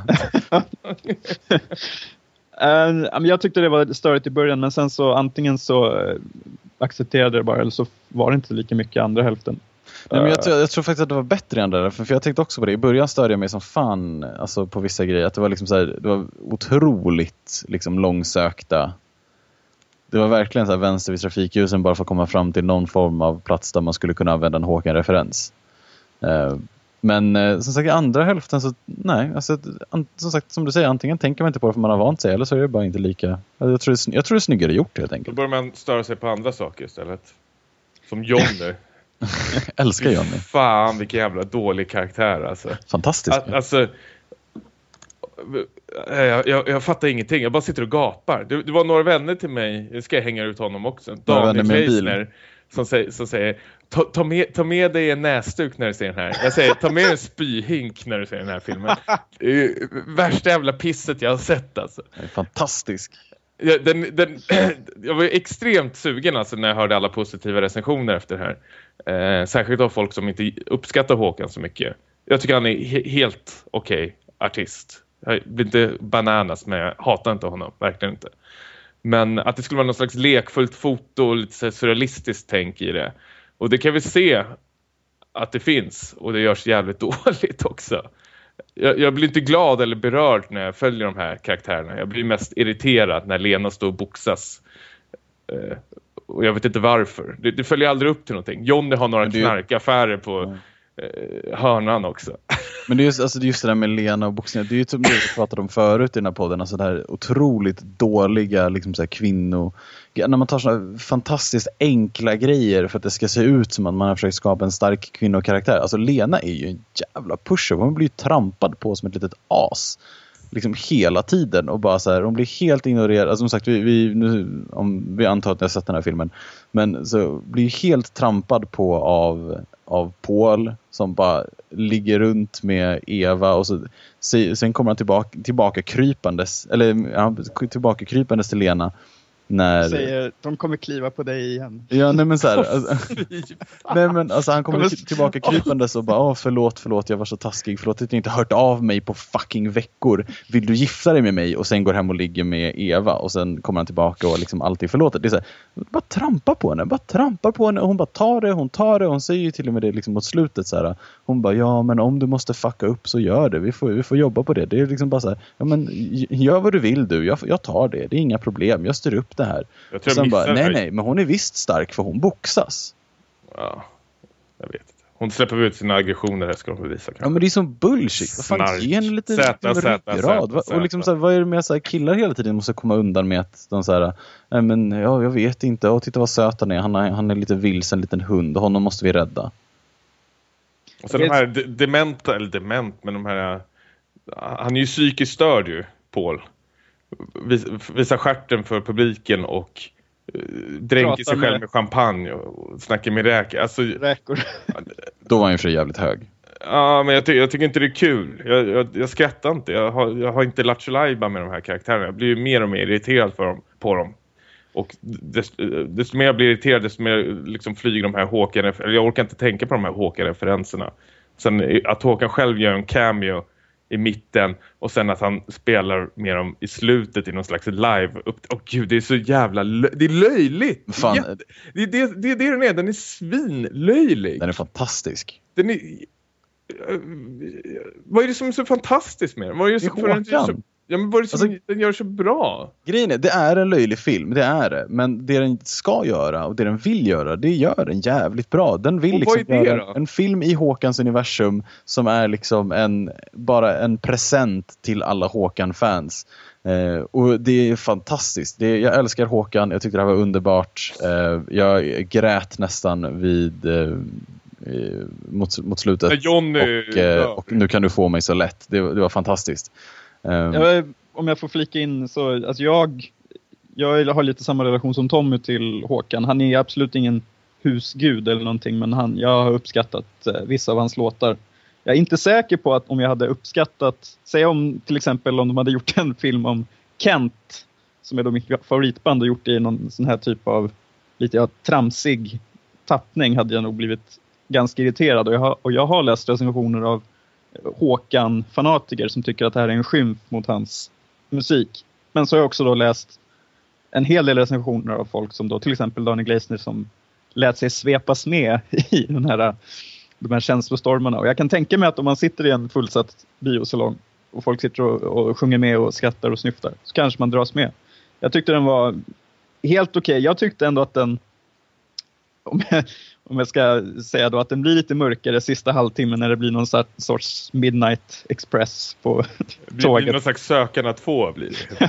uh, jag tyckte det var störigt i början, men sen så antingen så uh, accepterade det bara, eller så var det inte lika mycket andra hälften. Nej, men jag, tror, jag tror faktiskt att det var bättre än det. För, för jag tänkte också på det. I början störde jag mig som fan alltså på vissa grejer. Att det var liksom så här, det var otroligt liksom långsökta. Det var verkligen så här vänster vid trafikljusen bara för att komma fram till någon form av plats där man skulle kunna använda en Håkan-referens. Uh, men uh, som sagt i andra hälften så nej. Alltså, an, som sagt som du säger, antingen tänker man inte på det för man har vant sig. Eller så är det bara inte lika. Jag tror det, jag tror det är snyggare gjort helt enkelt. Då börjar man störa sig på andra saker istället. Som Johnny. Älskar Johnny. Fan, vilken jävla dålig karaktär alltså. Fantastisk. Att, alltså jag, jag, jag fattar ingenting. Jag bara sitter och gapar. Det, det var några vänner till mig. Jag ska hänga ut honom också. Daniel Kleisner som säger, som säger ta, ta, med, ta med dig en näsduk när du ser den här. Jag säger, ta med en spyhink när du ser den här filmen. Det är ju värsta jävla pisset jag har sett alltså. Det är fantastisk. Ja, den, den, jag var extremt sugen alltså när jag hörde alla positiva recensioner efter det här. Eh, särskilt av folk som inte uppskattar Håkan så mycket. Jag tycker han är he- helt okej okay artist. Jag blir inte bananas, men jag hatar inte honom, verkligen inte. Men att det skulle vara någon slags lekfullt foto och lite surrealistiskt tänk i det. Och det kan vi se att det finns. Och det görs jävligt dåligt också. Jag, jag blir inte glad eller berörd när jag följer de här karaktärerna. Jag blir mest irriterad när Lena står och boxas. Eh, och jag vet inte varför. Det, det följer aldrig upp till någonting. Johnny har några knarkaffärer på mm. eh, hörnan också. Men det är just, alltså, det är just det där med Lena och boxning. Det är ju som vi pratade om förut i den här podden. Alltså det här otroligt dåliga liksom så här, kvinnor. När man tar sådana fantastiskt enkla grejer för att det ska se ut som att man har försökt skapa en stark kvinnokaraktär. Alltså Lena är ju en jävla pusher. Hon blir ju trampad på som ett litet as. Liksom hela tiden och bara så här, hon blir helt ignorerad. Alltså som sagt, vi, vi, nu, om vi antar att ni har sett den här filmen. Men så blir helt trampad på av, av Paul som bara ligger runt med Eva och så, sen kommer han tillbaka, tillbaka krypandes, eller ja, tillbaka krypandes till Lena. När... Säger, de kommer kliva på dig igen. Ja, nej men så här, alltså, nej men alltså han kommer tillbaka krypandes och bara, åh förlåt, förlåt, jag var så taskig, förlåt att jag inte hört av mig på fucking veckor. Vill du gifta dig med mig? Och sen går hem och ligger med Eva och sen kommer han tillbaka och liksom alltid förlåter. Det är så här, bara trampa på henne, bara trampar på henne och hon bara tar det, hon tar det och hon säger ju till och med det liksom mot slutet så här, hon bara, ja men om du måste fucka upp så gör det, vi får, vi får jobba på det. Det är liksom bara så här, ja men gör vad du vill du, jag, jag tar det, det är inga problem, jag styr upp det här. Jag tror och sen jag bara, nej här. nej, men hon är visst stark för hon boxas. Ja, jag vet inte. Hon släpper ut sina aggressioner, det ska hon bevisa. Ja, men det är som bullshit. Vad fan, ge henne lite ryggrad. Och liksom så här, vad är det med så här, killar hela tiden måste komma undan med att de så här, nej men ja, jag vet inte. Och titta vad söt han är. Han är, han är lite vilsen, en liten hund. Och honom måste vi rädda. Och sen de här de- dementa, eller dement, men de här, han är ju psykiskt störd ju, Paul. Vis, visar stjärten för publiken och uh, dränker sig själv med, med champagne och snackar med räkor. Alltså, räkor. Då var han ju för jävligt hög. Ja, men jag, ty- jag tycker inte det är kul. Jag, jag, jag skrattar inte. Jag har, jag har inte lattjo lajba med de här karaktärerna. Jag blir ju mer och mer irriterad för dem, på dem. Och desto, desto mer jag blir irriterad, desto mer liksom flyger de här Håkan. Eller jag orkar inte tänka på de här Håkan-referenserna. Sen att Håkan själv gör en cameo i mitten och sen att han spelar med dem i slutet i någon slags live. Åh oh, gud, det är så jävla lö- det är löjligt. Fan. Jätte- det, är det, det är det den är. Den är svinlöjlig. Den är fantastisk. Den är... Vad är det som är så fantastiskt med den? Vad är det som, Det är för den, Håkan. så, ja, men vad är det som Alltså, den gör så bra? Grejen är, det är en löjlig film, det är det. Men det den ska göra och det den vill göra, det gör den jävligt bra. Den vill Och liksom vad är det göra då? en film i Håkans universum som är liksom en, bara en present till alla Håkan-fans. Eh, och det är fantastiskt. Det, jag älskar Håkan, jag tyckte det här var underbart. Eh, jag grät nästan vid... Eh, Mot, mot slutet När Johnny och, eh, och nu kan du få mig så lätt. Det, det var fantastiskt. Um, jag, om jag får flika in så, alltså jag, jag har lite samma relation som Tommy till Håkan. Han är absolut ingen husgud eller någonting, men han, jag har uppskattat eh, vissa av hans låtar. Jag är inte säker på att om jag hade uppskattat, säg om till exempel om de hade gjort en film om Kent, som är då mitt favoritband, och gjort det i någon sån här typ av lite ja, tramsig tappning, hade jag nog blivit ganska irriterad. Och jag har, och jag har läst recensioner av Håkan-fanatiker som tycker att det här är en skymf mot hans musik. Men så har jag också då läst en hel del recensioner av folk som då, till exempel Daniel Gleisner, som lät sig svepas med i den här, de här känslostormarna. Och jag kan tänka mig att om man sitter i en fullsatt biosalong och folk sitter och, och sjunger med och skrattar och snyftar, så kanske man dras med. Jag tyckte den var helt okej. Okay. Jag tyckte ändå att den, om jag, om jag ska säga då, att den blir lite mörkare sista halvtimmen när det blir någon sorts Midnight Express på Det tåget. blir någon slags sökarna två blir det.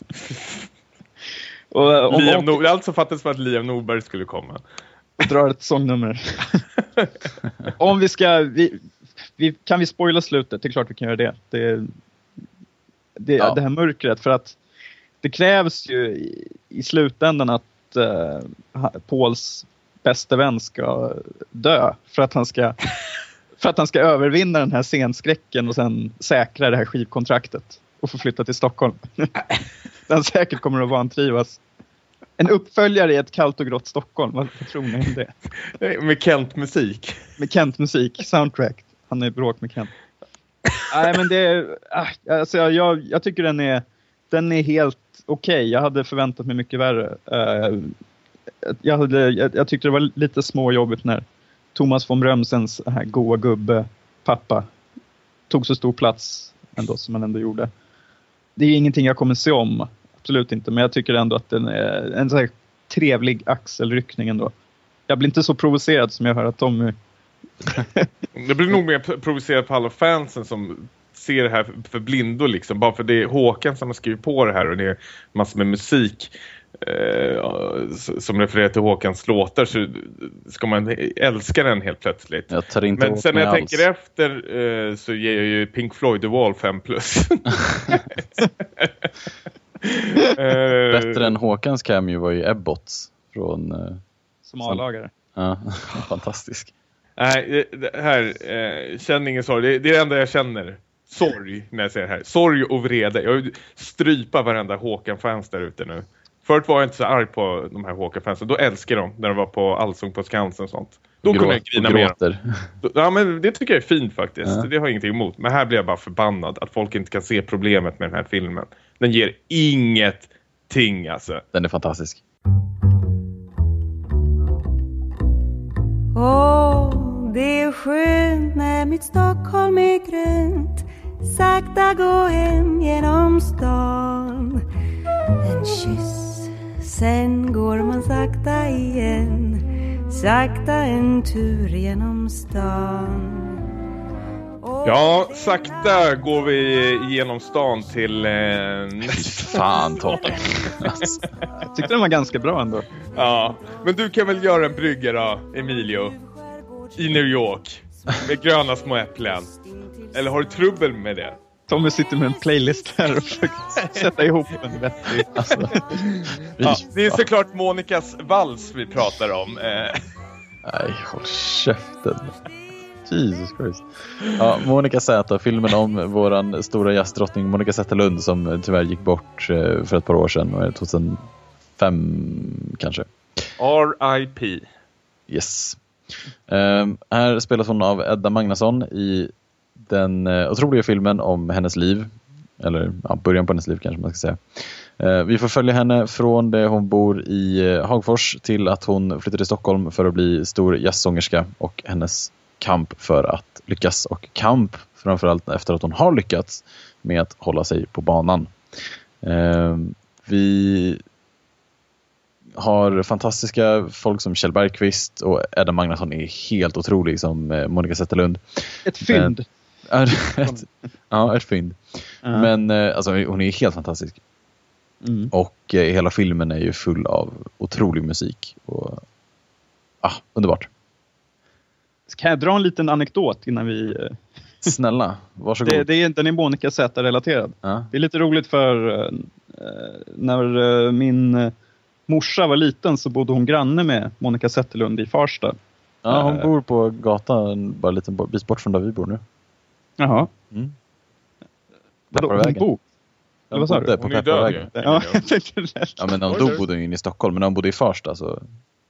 och, och, Liam Nor- allt som fattades för att Liam Norberg skulle komma. Och drar ett sångnummer. Om vi ska... Vi, vi, kan vi spoila slutet? Det är klart vi kan göra det. Det, det, ja. det här mörkret. För att det krävs ju i, i slutändan att uh, Pauls bästa vän ska dö. För att han ska... För att han ska övervinna den här scenskräcken och sen säkra det här skivkontraktet och få flytta till Stockholm. Den säkert kommer att vantrivas. En uppföljare i ett kallt och grått Stockholm. Vad tror ni om det? Med Kent-musik. Med Kent-musik, soundtrack. Han är bråk med Kent. Nej, men det är... Alltså, jag, jag tycker den är, den är helt okej. Okay. Jag hade förväntat mig mycket värre. Uh, jag, hade, jag, jag tyckte det var lite småjobbigt när Thomas von Brömsens här goa gubbe pappa tog så stor plats ändå som han ändå gjorde. Det är ingenting jag kommer se om, absolut inte, men jag tycker ändå att den är en så här trevlig axelryckning ändå. Jag blir inte så provocerad som jag hör att Tommy. Det blir nog mer provocerad på alla fansen som ser det här för blindo liksom, bara för det är Håkan som har skrivit på det här och det är massor med musik. Eh, som refererar till Håkans låtar, så ska man älska den helt plötsligt. Jag tar inte Men sen när jag alls. tänker efter eh, så ger jag ju Pink Floyd The Wall fem plus. eh, Bättre än Håkans cameo var ju Ebbots från... Eh, som A-lagare. ja, fantastisk. Nej, det här eh, känner ingen sorg. Det, det är det enda jag känner. Sorg när jag säger det här. Sorg och vrede. Jag vill strypa varenda Håkan-fans där ute nu. Förut var jag inte så arg på de här Håkan-fansen. Då älskar de när de var på Allsång på Skansen och sånt. Då Grå, kunde jag grina mer. gråter. Ja, men det tycker jag är fint faktiskt. Ja. Det har jag ingenting emot. Men här blir jag bara förbannad att folk inte kan se problemet med den här filmen. Den ger ingenting alltså. Den är fantastisk. Åh, oh, det är skönt när mitt Stockholm är grönt. Sakta gå hem genom stan. En kyss, sen går man sakta igen. sakta en tur genom stan. Ja, sakta går vi genom stan till... Eh, Fan, Tobbe. Alltså. Jag tyckte den var ganska bra ändå. Ja, men du kan väl göra en brygga då, Emilio? I New York. Med gröna små äpplen. Eller har du trubbel med det? Tommy sitter med en playlist här och försöker sätta ihop en vettig. Alltså. Ja, det är såklart Monikas vals vi pratar om. Eh. Nej, håll käften. Jesus Christ. Ja, Monica Z, filmen om våran stora jazzdrottning Monica Zetterlund som tyvärr gick bort för ett par år sedan, tjugohundrafem kanske. R I P. Yes. Um, här spelas hon av Edda Magnusson i den uh, otroliga filmen om hennes liv. Eller ja, början på hennes liv kanske man ska säga. Uh, vi får följa henne från det hon bor i uh, Hagfors till att hon flyttar till Stockholm för att bli stor jazzsångerska och hennes kamp för att lyckas och kamp framförallt efter att hon har lyckats med att hålla sig på banan. Uh, vi har fantastiska folk som Kjell Bergqvist och Edda Magnusson är helt otrolig som uh, Monica Zetterlund. Ett fynd. Men, ett, ja, ett fynd. Uh-huh. Men uh, alltså, hon är helt fantastisk. Mm. Och uh, hela filmen är ju full av otrolig musik. Och, ah, underbart. Kan jag dra en liten anekdot innan vi... Snälla, varsågod. Det, det är, den är Monica Z-relaterad. Ja. Det är lite roligt för uh, när uh, min uh, morsa var liten så bodde hon granne med Monica Zetterlund i Farsta. Ja, hon uh, bor på gatan bara en liten bit bort från där vi bor nu. Jaha. Mm. Vadå, hon bor? Eller vad sa du? På Pepparvägen. Ja, ja, men när hon dog bodde hon in i Stockholm, men när hon bodde i Farsta så...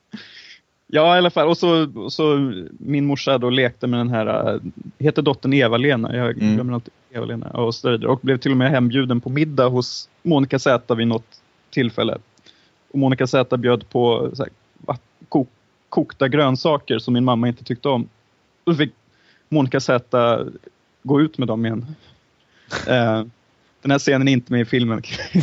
Ja, i alla fall. Och så, så min morsa då lekte med den här, heter dottern Eva-Lena. Jag glömmer mm. alltid Eva-Lena. Och, och blev till och med hembjuden på middag hos Monica Z vid något tillfälle. Och Monica Z bjöd på så här, kok, kokta grönsaker som min mamma inte tyckte om. Och då fick Monica Z gå ut med dem igen. uh, den här scenen är inte med i filmen.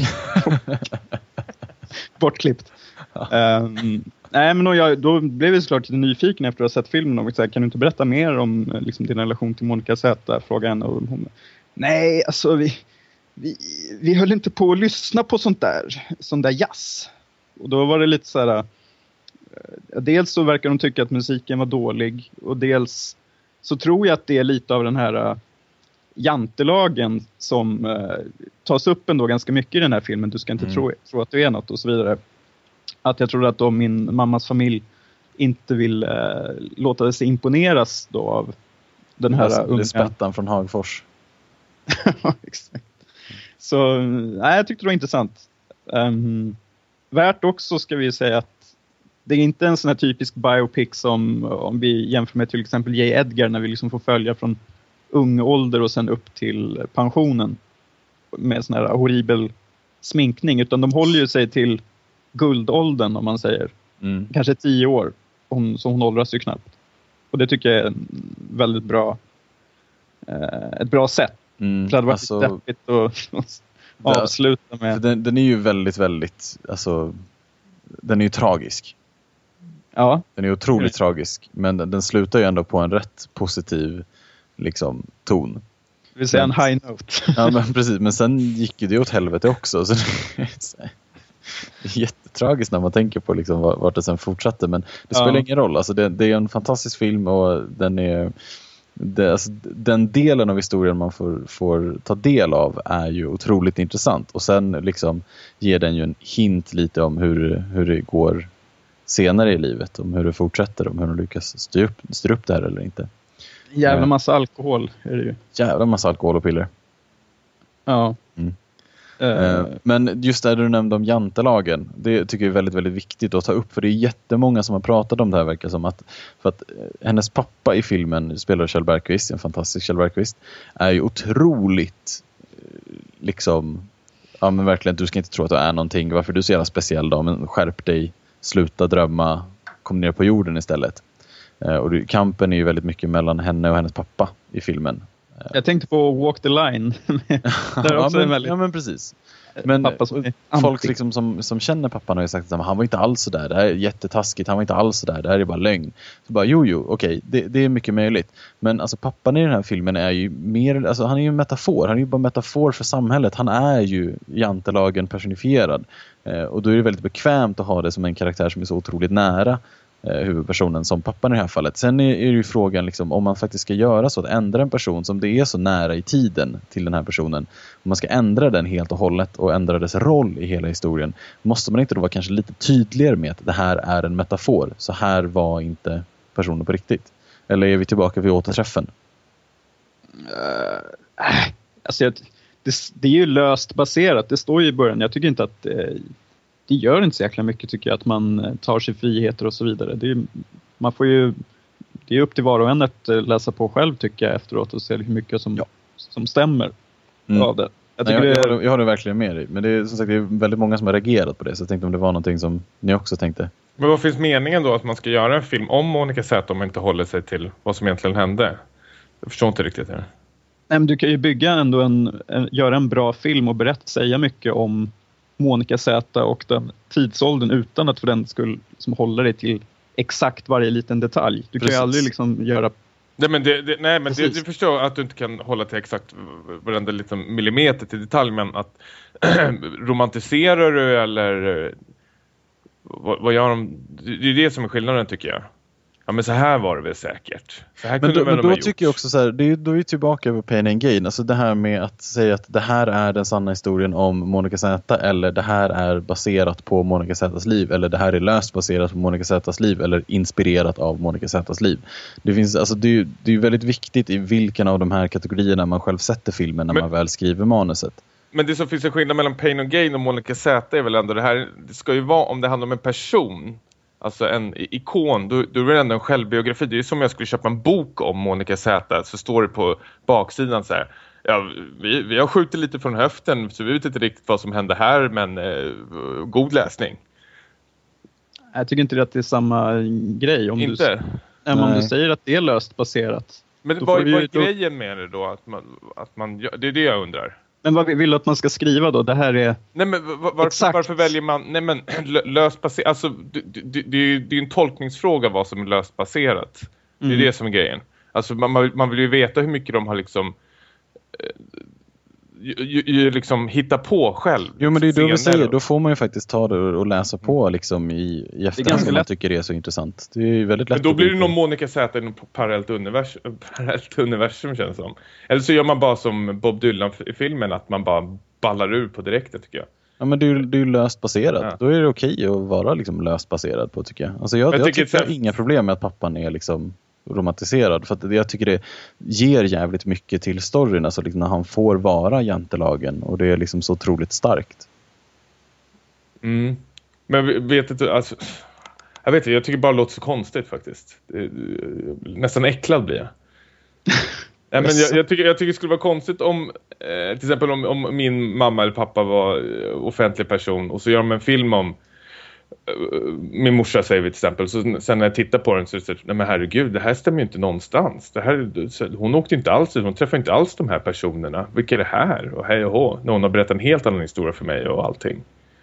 Bortklippt. Um, nej, men då, jag, då blev jag såklart lite nyfiken efter att ha sett filmen och så här, kan du inte berätta mer om liksom, din relation till Monica Z? Frågade henne och hon, nej, alltså vi, vi, vi höll inte på att lyssna på sånt där, sånt där jazz. Och då var det lite så här, uh, dels så verkar de tycka att musiken var dålig och dels så tror jag att det är lite av den här uh, jantelagen som uh, tas upp ändå ganska mycket i den här filmen. Du ska inte mm. tro, tro att det är något och så vidare. Att jag tror att då min mammas familj inte vill uh, låta sig imponeras då av den här alltså, unga... Lisbettan från Hagfors. Ja, exakt. Så nej, jag tyckte det var intressant. Um, värt också ska vi säga att det är inte en sån här typisk biopic som om vi jämför med till exempel J. Edgar när vi liksom får följa från ung ålder och sen upp till pensionen med sån här horribel sminkning, utan de håller ju sig till guldåldern om man säger. Mm. Kanske tio år, hon, så hon åldras ju knappt. Och det tycker jag är en väldigt bra eh, ett bra sätt. Mm. För det hade varit alltså, deppigt att avsluta med. Den, den är ju väldigt, väldigt alltså, den är ju tragisk. Ja. Den är otroligt mm. tragisk, men den, den slutar ju ändå på en rätt positiv liksom ton. Det vill säga en high note. Ja, men precis. Men sen gick det åt helvete också. Så det är jättetragiskt när man tänker på liksom vart det sen fortsatte. Men det spelar ja. ingen roll. Alltså det, det är en fantastisk film och den är... Det, alltså, den delen av historien man får, får ta del av är ju otroligt intressant. Och sen liksom ger den ju en hint lite om hur, hur det går senare i livet. Om hur det fortsätter, om hur de lyckas styra upp, styra upp det här eller inte. Jävla massa alkohol är det ju. Jävla massa alkohol och piller. Ja. Mm. Uh. Men just det du nämnde om jantelagen, det tycker jag är väldigt, väldigt viktigt att ta upp. För det är jättemånga som har pratat om det här, verkar som att, för att hennes pappa i filmen spelar Kjell Bergqvist, en fantastisk Kjell Bergqvist, är ju otroligt liksom, ja men verkligen, du ska inte tro att du är någonting, varför du är så jävla speciell då, men skärp dig, sluta drömma, kom ner på jorden istället. Och kampen är ju väldigt mycket mellan henne och hennes pappa i filmen. Jag tänkte på Walk the Line. Där också ja, men, väldigt... ja men precis. Men pappa som folk liksom som, som känner pappan har ju sagt att han var inte alls så där. Det här är jättetaskigt, han var inte alls så där. Det här är bara lögn. Så bara, jo, jo, okej, det, det är mycket möjligt. Men alltså pappan i den här filmen är ju mer, alltså han är ju en metafor. Han är ju bara en metafor för samhället. Han är ju jantelagen personifierad. Eh, och då är det väldigt bekvämt att ha det som en karaktär som är så otroligt nära huvudpersonen som pappan i det här fallet. Sen är, är det ju frågan liksom, om man faktiskt ska göra så att ändra en person som det är så nära i tiden till den här personen, om man ska ändra den helt och hållet och ändra dess roll i hela historien, måste man inte då vara kanske lite tydligare med att det här är en metafor, så här var inte personen på riktigt? Eller är vi tillbaka vid återträffen? Uh, alltså jag, det, det är ju löst baserat, det står ju i början. Jag tycker inte att eh, det gör inte så jäkla mycket, tycker jag, att man tar sig friheter och så vidare. Det är, man får ju, det är upp till var och en att läsa på själv, tycker jag, efteråt och se hur mycket som, ja. som stämmer mm. av det. Jag, Nej, jag, det jag, håller, jag håller verkligen med dig. Men det är som sagt det är väldigt många som har reagerat på det. Så jag tänkte om det var någonting som ni också tänkte. Men vad finns meningen då att man ska göra en film om Monica Z om man inte håller sig till vad som egentligen hände? Jag förstår inte riktigt det. Nej, men du kan ju bygga ändå en, en, göra en bra film och berätta, säga mycket om Monica Z och den tidsåldern utan att för den skulle som håller dig till exakt varje liten detalj. Du Precis. kan ju aldrig liksom göra... Nej, men, det, det, nej, men det, du förstår att du inte kan hålla till exakt varenda liten millimeter till detalj, men att romantiserar du eller vad, vad gör de? Det är det som är skillnaden, tycker jag. Ja, men så här var det väl säkert. Så här men då, men då tycker jag också så här, det är, då är vi tillbaka på Pain and Gain. Alltså det här med att säga att det här är den sanna historien om Monica Z, eller det här är baserat på Monica Z:s liv, eller det här är löst baserat på Monica Z:s liv, eller inspirerat av Monica Z:s liv. Det finns, alltså det är, det är väldigt viktigt i vilken av de här kategorierna man själv sätter filmen när men, man väl skriver manuset. Men det som finns en skillnad mellan Pain and Gain och Monica Z är väl ändå det här, det ska ju vara om det handlar om en person, alltså en ikon, då, då är det ändå en självbiografi. Det är ju som om jag skulle köpa en bok om Monica Z, så står det på baksidan så här: ja, vi, vi har skjutit lite från höften så vi vet inte riktigt vad som hände här, men eh, god läsning. Jag tycker inte att det är samma grej. Om inte? Du, äh, om du säger att det är löst baserat. Men vad, vad är grejen med det då? Att man, att man, det är det jag undrar. Men vad vill du att man ska skriva då? Det här är... Nej, men varför, varför väljer man... Nej, men löst baserat... Alltså, det, det, det är ju en tolkningsfråga vad som är löst baserat. Det är mm. det som är grejen. Alltså, man, man vill ju veta hur mycket de har liksom... Ju, ju, liksom hitta på själv. Jo, men det är det vi säger. Då får man ju faktiskt ta det och läsa på liksom i, i efterhand om man tycker det är så intressant. Det är ju väldigt lätt. Men då blir det någon Monica Z i något parallellt universum, parallellt universum känns det som. Eller så gör man bara som Bob Dylan i filmen, att man bara ballar ur på direkten, tycker jag. Ja, men det är ju det är löst baserat. Ja. Då är det okej att vara liksom löst baserad på, tycker jag. Alltså jag, jag, jag tycker jag har inga problem med att pappan är liksom romantiserad, för att jag tycker det ger jävligt mycket till storyn, alltså liksom när han får vara jantelagen, och det är liksom så otroligt starkt. Mm. Men vet inte, alltså, jag vet inte, jag tycker bara det låter så konstigt faktiskt. Det, nästan äcklad blir jag. Nej, men jag, jag, tycker, jag tycker det skulle vara konstigt om eh, till exempel om, om min mamma eller pappa var offentlig person och så gör de en film om min morsa, säger vi till exempel, så sen när jag tittar på den så är det så, nej men herregud, det här stämmer ju inte någonstans. Det här, hon åkte inte alls, hon träffade inte alls de här personerna. Vilka är det här? Och hej och hå, när hon har berättat en helt annan historia för mig och allting.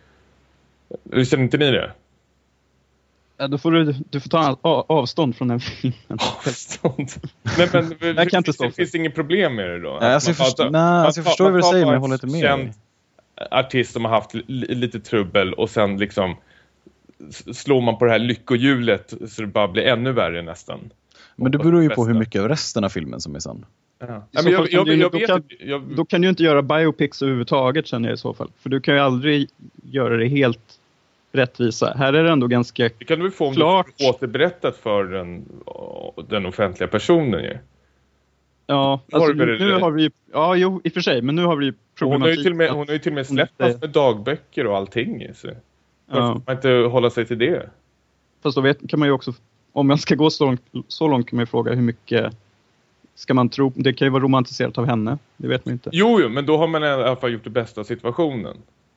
Känner inte ni det? Ja, då får du, du får ta avstånd från den filmen. Avstånd? Nej, men det kan inte stå det finns inget problem med det då? Nej, alltså, jag, förstår, nej, alltså, jag förstår vad du säger, men jag håller inte med. Känd artist som har haft lite trubbel och sen liksom slår man på det här lyckohjulet så det bara blir ännu värre nästan. Men det beror ju på hur mycket av resten av filmen som är sann. Ja. Ja, men jag, jag, jag, jag då, vet kan, jag... då kan du inte göra biopics överhuvudtaget, känner jag i så fall. För du kan ju aldrig göra det helt rättvisa. Här är det ändå ganska klart. Det kan du få om klart. Du återberättat för den, den offentliga personen ju. Ja, alltså, nu, nu har vi ja, jo, i och för sig, men nu har vi problematik. Hon har ju till och med, hon har ju till och med släppt med dagböcker och allting. Så. Varför ja. får man inte hålla sig till det? Fast då vet, kan man ju också, om man ska gå så långt, så långt kan man ju fråga hur mycket ska man tro, det kan ju vara romantiserat av henne, det vet man inte. Jo, jo, men då har man i alla fall gjort det bästa av situationen.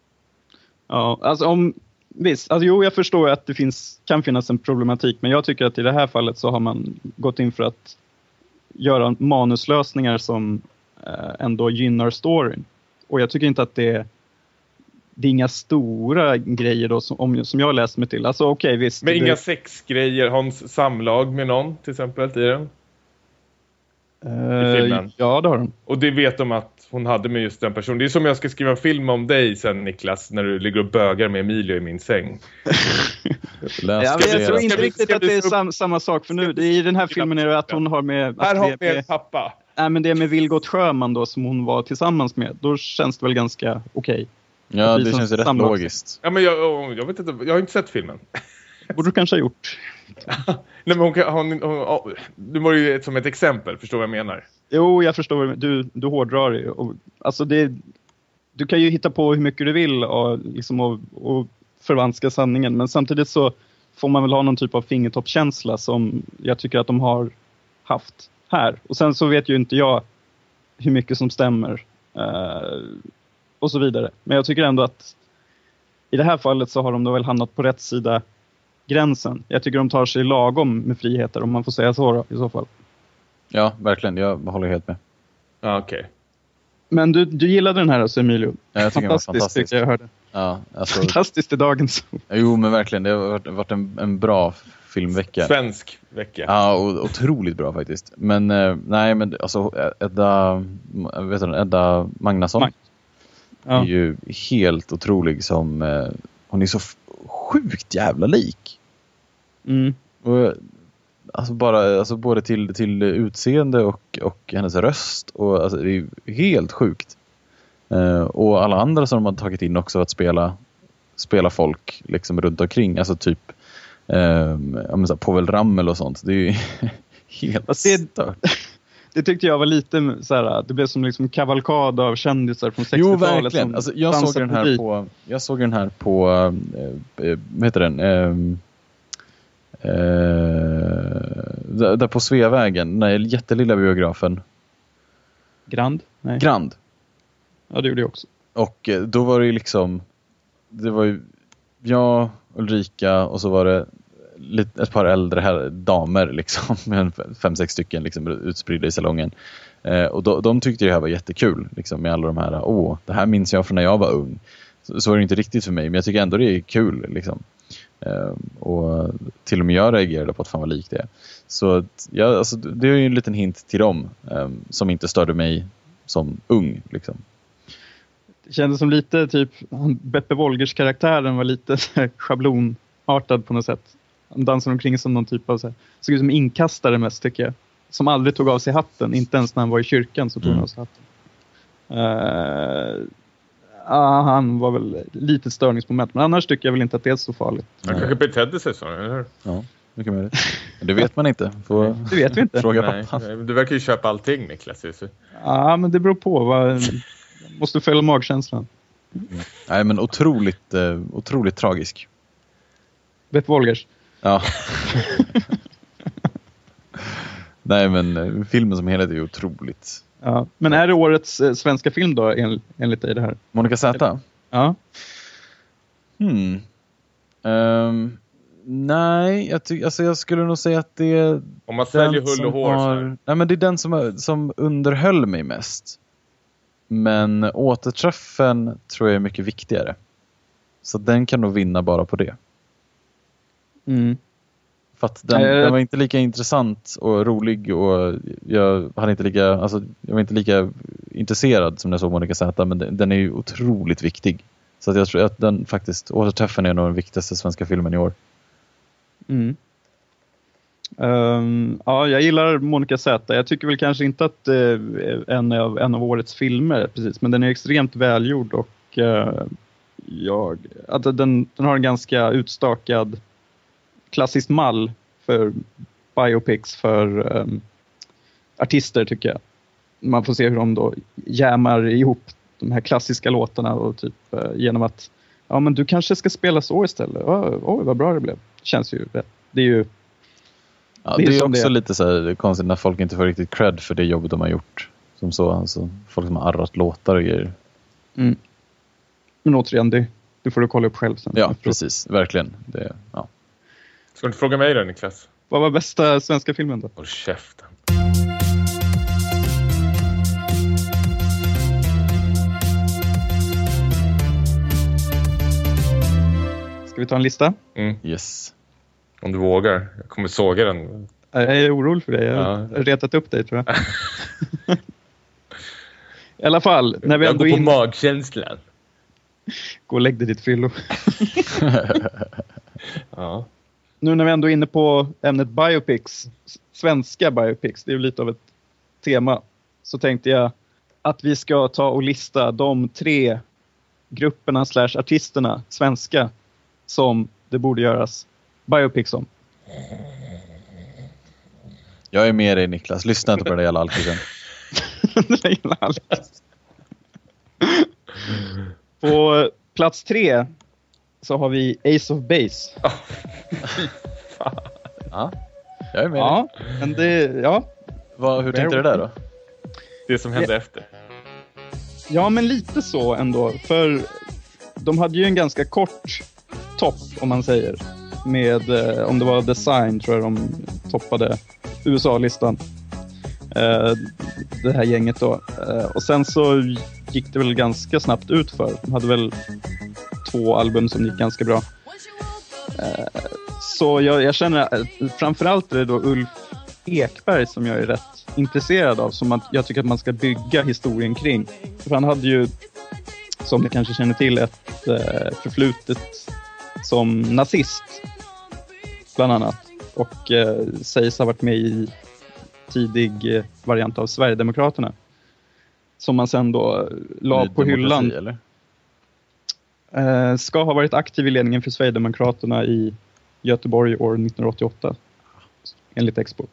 Ja, alltså om, visst, alltså jo, jag förstår att det finns, kan finnas en problematik, men jag tycker att i det här fallet så har man gått in för att göra manuslösningar som eh, ändå gynnar storyn. Och jag tycker inte att det det är inga stora grejer då som, om, som jag har läst mig till. Alltså okej, okay, visst. Men det... inga sexgrejer, Hans samlag med någon till exempel i den? Uh, I ja, det har de. Och det vet de att hon hade med just den personen. Det är som jag ska skriva en film om dig sen, Niklas, när du ligger och bögar med Emilio i min säng. Ja, men jag tror inte riktigt att det är sam, samma sak. För nu, det är i den här filmen är det att hon har med... Här har med, vi en pappa. Nej, men det är med Vilgot Sjöman då som hon var tillsammans med. Då känns det väl ganska okej. Okay. Ja, det känns rätt samlag. Logiskt. Ja, men jag, jag vet inte, jag har inte sett filmen. Borde du kanske ha gjort. Nej, men hon, hon, hon, hon, du var ju ett, som ett exempel, förstår vad jag menar? Jo, jag förstår. Du, du hårdrar det. Och, alltså det, du kan ju hitta på hur mycket du vill och, liksom, och, och förvanska sanningen. Men samtidigt så får man väl ha någon typ av fingertoppkänsla som jag tycker att de har haft här. Och sen så vet ju inte jag hur mycket som stämmer. Uh, och så vidare. Men jag tycker ändå att i det här fallet så har de då väl hamnat på rätt sida gränsen. Jag tycker de tar sig lagom med friheter, om man får säga så då, i så fall. Ja, verkligen. Jag håller helt med. Ja, okej. Okay. Men du, du gillade den här alltså, Emilio? Ja, jag tycker fantastiskt, det var fantastiskt. Jag hörde. Ja, alltså... Fantastiskt i dagens. Jo, men verkligen. Det har varit, varit en, en bra filmvecka. Svensk vecka. Ja, och, otroligt bra faktiskt. Men eh, nej, men alltså Edda, vet du, Edda Magnusson Mag- ja. är ju helt otrolig som... Eh, hon är så f- sjukt jävla lik. Mm. Och, alltså bara, alltså både till, till utseende och, och hennes röst. Och, alltså, det är helt sjukt. Uh, och alla andra som de har tagit in också att spela, spela folk liksom runt omkring. Alltså typ um, jag menar, Povel Ramel och sånt. Det är ju helt det, stört. Det tyckte jag var lite så här, det blev som liksom kavalkad av kändisar från sextiotalet. Jo, verkligen. Alltså, jag, såg den här på, jag såg den här på, uh, vad heter den? Uh, uh, där på Sveavägen, den jättelilla biografen. Grand? Nej. Grand. Ja, det gjorde jag också. Och då var det ju liksom, det var ju jag, Ulrika och så var det lite, ett par äldre här, damer liksom, med fem, sex stycken liksom, utspridda i salongen. Eh, och då, de tyckte det här var jättekul liksom, med alla de här, åh, det här minns jag från när jag var ung. Så, så var det inte riktigt för mig, men jag tycker ändå det är kul liksom. Eh, och till och med jag reagerade på att fan vad lik det är. Så ja, alltså, det är ju en liten hint till dem eh, som inte störde mig som ung liksom. Det kändes som lite typ Beppe Wolgers karaktären var lite schablonartad på något sätt. Han dansar omkring som någon typ av så här, såg ut som inkastare mest tycker jag. Som aldrig tog av sig hatten, inte ens när han var i kyrkan så tog mm. han av sig hatten. Uh, uh, han var väl lite störningsmoment, men annars tycker jag väl inte att det är så farligt. Han kanske betedde sig så, eller? Ja, mycket möjligt. Det vet man inte. Får det vet vi inte. Fråga Nej, pappan. Du verkar ju köpa allting, Niklas. Ja, uh, men det beror på vad... Måste följa magkänslan. Mm. Nej, men otroligt, eh, otroligt tragisk. Beppe Wolgers. Ja. Nej, men eh, filmen som helhet är ju otroligt. Ja. Men är det årets eh, svenska film då, en, enligt dig det här? Monica Z? Ja. Hmm. Um, nej, jag, ty- alltså jag skulle nog säga att det är... Om man säljer hull och hår. Har, nej, men det är den som, som underhöll mig mest. Men återträffen tror jag är mycket viktigare. Så den kan nog vinna bara på det. Mm. För att den, den var inte lika intressant och rolig och jag hade inte lika, alltså, jag var inte lika intresserad som när jag såg Monica Z, men den, den är ju otroligt viktig. Så att jag tror att den faktiskt, återträffen är nog den viktigaste svenska filmen i år. Mm. Um, ja, jag gillar Monica Z. Jag tycker väl kanske inte att det är en av, en av årets filmer precis, men den är extremt välgjord och uh, jag, att den, den har en ganska utstakad klassisk mall för biopics för um, artister tycker jag. Man får se hur de då jämar ihop de här klassiska låtarna och typ uh, genom att ja, men du kanske ska spela så istället. Oj, oh, vad bra det blev. Känns ju rätt. Det är ju ja, det är, det är också det. Lite så här konstigt när folk inte får riktigt cred för det jobbet de har gjort. Som så, alltså folk som har arrat låtar och grejer. Mm. Men återigen, det, det får du kolla upp själv sen. Ja, precis. Verkligen. Det, ja. Ska du inte fråga mig då, Niklas? Vad var bästa svenska filmen då? Håll käften. Ska vi ta en lista? Mm. Yes. Om du vågar. Jag kommer såga den. Jag är orolig för dig. Jag Ja. har retat upp dig, tror jag. I alla fall, när vi jag ändå går på in... magkänslan. Gå och lägg dig ditt fyllo. Ja. Nu när vi ändå är inne på ämnet biopics, svenska biopics, det är ju lite av ett tema, så tänkte jag att vi ska ta och lista de tre grupperna slash artisterna, svenska, som det borde göras biopics om. Jag är med dig, Niklas. Lyssna inte på det där jävla alkisen. På plats tre så har vi Ace of Base. Ja, jag är med Ja, dig. men det, ja. Vad, hur tänkte du där då? Det som hände Ja. efter. Ja, men lite så ändå. För de hade ju en ganska kort topp, om man säger. Med, eh, om det var Design, tror jag de toppade U S A-listan. Eh, det här gänget då. Eh, och sen så gick det väl ganska snabbt ut för. De hade väl två album som gick ganska bra. Eh, så jag, jag känner att framförallt är det då Ulf Ekberg som jag är rätt intresserad av, som att jag tycker att man ska bygga historien kring. För han hade ju, som ni kanske känner till, ett eh, förflutet som nazist bland annat, och eh, sägs ha varit med i tidig eh, variant av Sverigedemokraterna, som man sen då la Ny på demokrati, hyllan. eller? Eh, ska ha varit aktiv i ledningen för Sverigedemokraterna i Göteborg år nittonhundraåttioåtta, enligt Expo.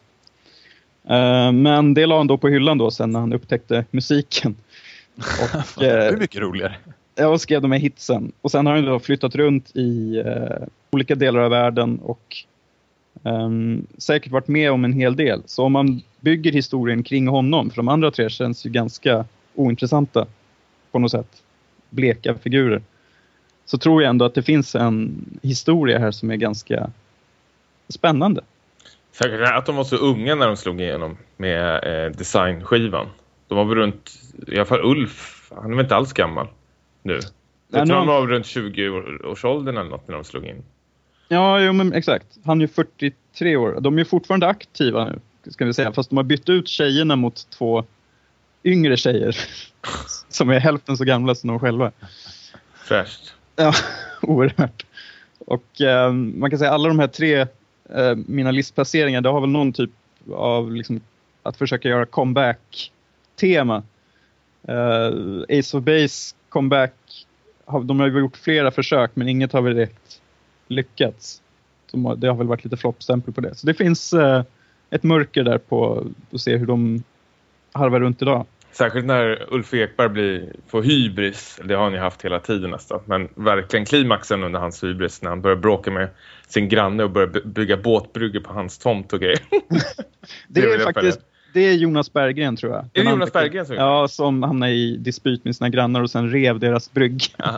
Uh, men det la han då på hyllan då sen när han upptäckte musiken. Och, Det är uh, mycket roligare. jag skrev de här hitsen. Och sen har han då flyttat runt i uh, olika delar av världen och um, säkert varit med om en hel del. Så om man bygger historien kring honom, för de andra tre känns ju ganska ointressanta på något sätt, bleka figurer, så tror jag ändå att det finns en historia här som är ganska spännande. Säkert att de var så unga när de slog igenom med eh, designskivan. De var väl runt, i alla fall Ulf, han är väl inte alls gammal nu. Jag Nej, tror nu han har- var runt tjugo-årsåldern eller något när de slog in. Ja, jo, men exakt. Han är ju fyrtiotre år. De är ju fortfarande aktiva nu, ska vi säga. Fast de har bytt ut tjejerna mot två yngre tjejer som är hälften så gamla som de själva. Fräscht. Ja, oerhört. Och eh, man kan säga alla de här tre, eh, mina listplaceringar, det har väl någon typ av liksom, att försöka göra comeback-tema. Eh, Ace of Base comeback, har, de har ju gjort flera försök, men inget har väl direkt lyckats. De har, det har väl varit lite floppstämpel på det. Så det finns eh, ett mörker där på att se hur de harvar runt idag. Särskilt när Ulf Ekberg blir, får hybris. Det har han ju haft hela tiden nästan. Men verkligen klimaxen under hans hybris när han börjar bråka med sin granne och börjar by- bygga båtbrygger på hans tomt och grejer. Det, Det vill är jag faktiskt, det är Jonas Berggren, tror jag. Är det Den Jonas andra- Berggren som gjorde Ja, som hamnade i dispyt med sina grannar och sen rev deras brygg. Ja.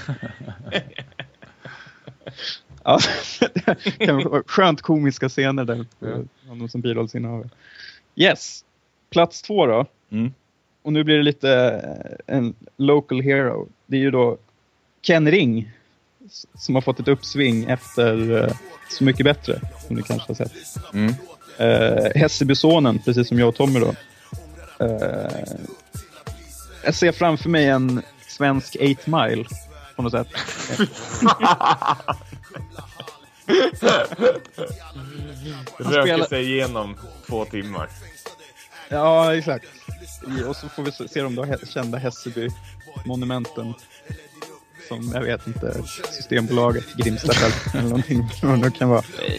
Ja, det kan vara skönt komiska scener där. Ja. Honom som birollsinnehavare. Yes, plats två då. Mm. Och nu blir det lite eh, en local hero. Det är ju då Ken Ring s- som har fått ett uppsving efter eh, Så mycket bättre, som ni kanske har sett. Mm. Eh, Hässelbysonen, precis som jag och Tommy då. Eh, jag ser framför mig en svensk eight mile på något sätt. Röker spelar- sig igenom två timmar. Ja, exakt. I- Och så får vi se se de då hä- kända Hässelby-monumenten. Som, jag vet inte, Systembolaget, Grimstafält eller någonting. Vad det kan vara.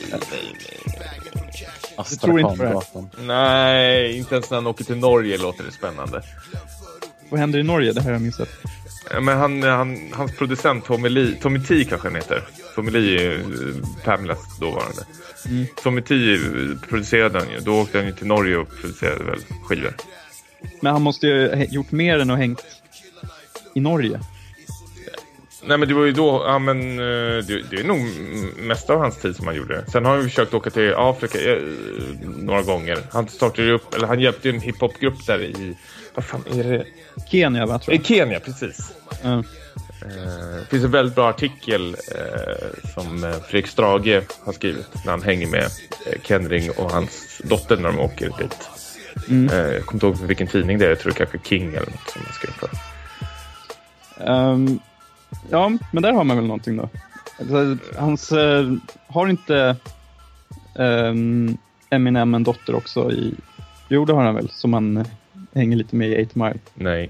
tror inte på det. Astragatan. Nej, inte ens när han åker till Norge låter det spännande. Vad händer i Norge? Det här har jag missat. Men han, han, hans producent Tommy Lee, Tommy T kanske han heter. Tommy Lee är ju eh, Pamlas dåvarande. Mm. Tommy T eh, producerade han ju. Då åkte han ju till Norge och producerade väl skivor. Men han måste ju ha gjort mer än att ha hängt i Norge. Nej, men det var ju då, ja men eh, det, det är nog m- mest av hans tid som han gjorde det. Sen har han ju försökt åka till Afrika eh, några gånger. Han startade ju upp, eller han hjälpte ju en hiphopgrupp där i vad fan är det? Kenya, va, tror jag. I Kenya, precis. Ja. Uh, det finns en väldigt bra artikel uh, som uh, Fredrik Strage har skrivit när han hänger med uh, Kenring och hans dotter när de åker dit. Mm. Uh, jag kommer inte ihåg vilken tidning det är, jag tror det kanske King eller något som jag skrev för. Um, ja, men där har man väl någonting då. Alltså, hans, uh, har inte um, Eminem en dotter också i... Jo, det har han väl, som han uh, hänger lite med i eight mile. Nej.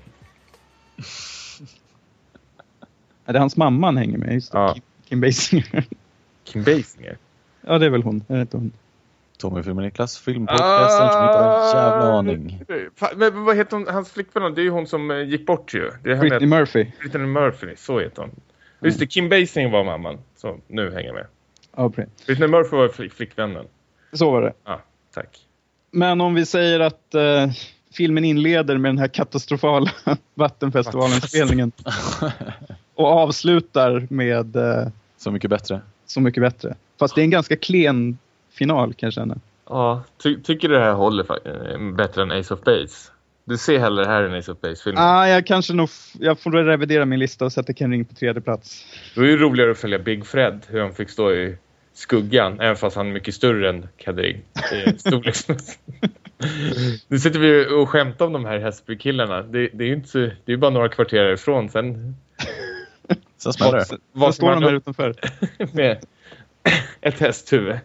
Ja, det är hans mamma han hänger med, just det. Ja. Kim, Kim Basinger. Kim Basinger? Ja, det är väl hon. Är det inte hon? Tommy Film och Niklas filmpodcasten som inte har en jävla aning. Men vad heter hon, hans flickvän? Det är ju hon som gick bort ju. Det är Brittany henne, Murphy. Brittany Murphy, så heter hon. Just det, Kim Basinger var mamman som nu hänger med. Ja, precis. Brittany Murphy var flick, flickvännen. Så var det. Ja, tack. Men om vi säger att uh, filmen inleder med den här katastrofala Vattenfestivalen-spelningen och avslutar med uh, Så mycket bättre. Så mycket bättre. Fast det är en ganska klen final, kan jag känna. Ja, ty- tycker du det här håller fa- bättre än Ace of Base? Du ser hellre här än Ace of Base-filmen. Ah, jag kanske nog f- jag får revidera min lista och sätta Kenring på tredje plats. Det är ju roligare att följa Big Fred, hur han fick stå i skuggan, även fast han är mycket större än Kenring i storleksmässigt. Nu sitter vi och skämtar om de här Häsby-killarna. Det, det är ju inte så, det är ju bara några kvarter ifrån. Sen så smäller det. Vad, vad står de här utanför? Med ett hästhuvud.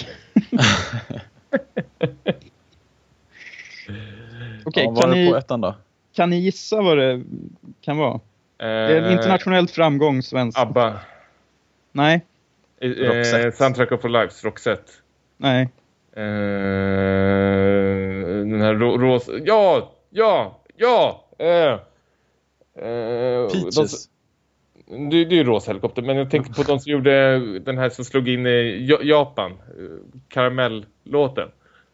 Okej, ja, kan, ni, ni, på ettan då? kan ni gissa vad det kan vara? Det är en internationellt framgång, svensk. ABBA. Nej. Eh, Soundtrack of Our Lives, Roxette. Nej. Eh, den här ro- rosa... Ja! Ja! Ja! Eh, eh, Peaches. De, det, det är ju rosa helikopter, men jag tänker på de som gjorde den här som slog in i Japan. Karamell-låten.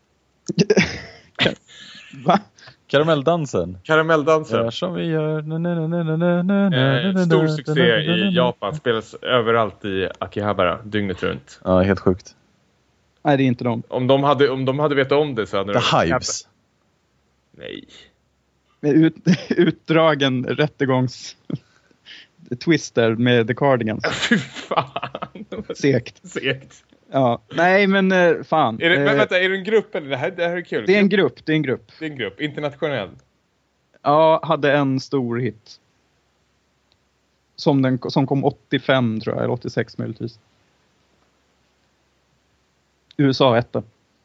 Va? Karamelldansen. Karamelldansen. Ja, som vi gör. Na, na, na, na, na, na, Eh, stor succé i Japan. Spelas överallt i Akihabara, dygnet runt. Ja, helt sjukt. Nej, det är inte de. Om de hade, om de hade vetat om det så hade The de... Hives. Nej. Med ut, utdragen rättegångs... Twister med The Cardigans. Fy fan. Segt. Segt. Ja, nej men eh, fan. Är det, eh, men vänta, är det en grupp eller? Det här, det här är kul. Det är en grupp, det är en grupp. Det är en grupp, internationell. Ja, hade en stor hit. Som, den, som kom åttiofem tror jag, eller åttiosex möjligtvis. U S A etta.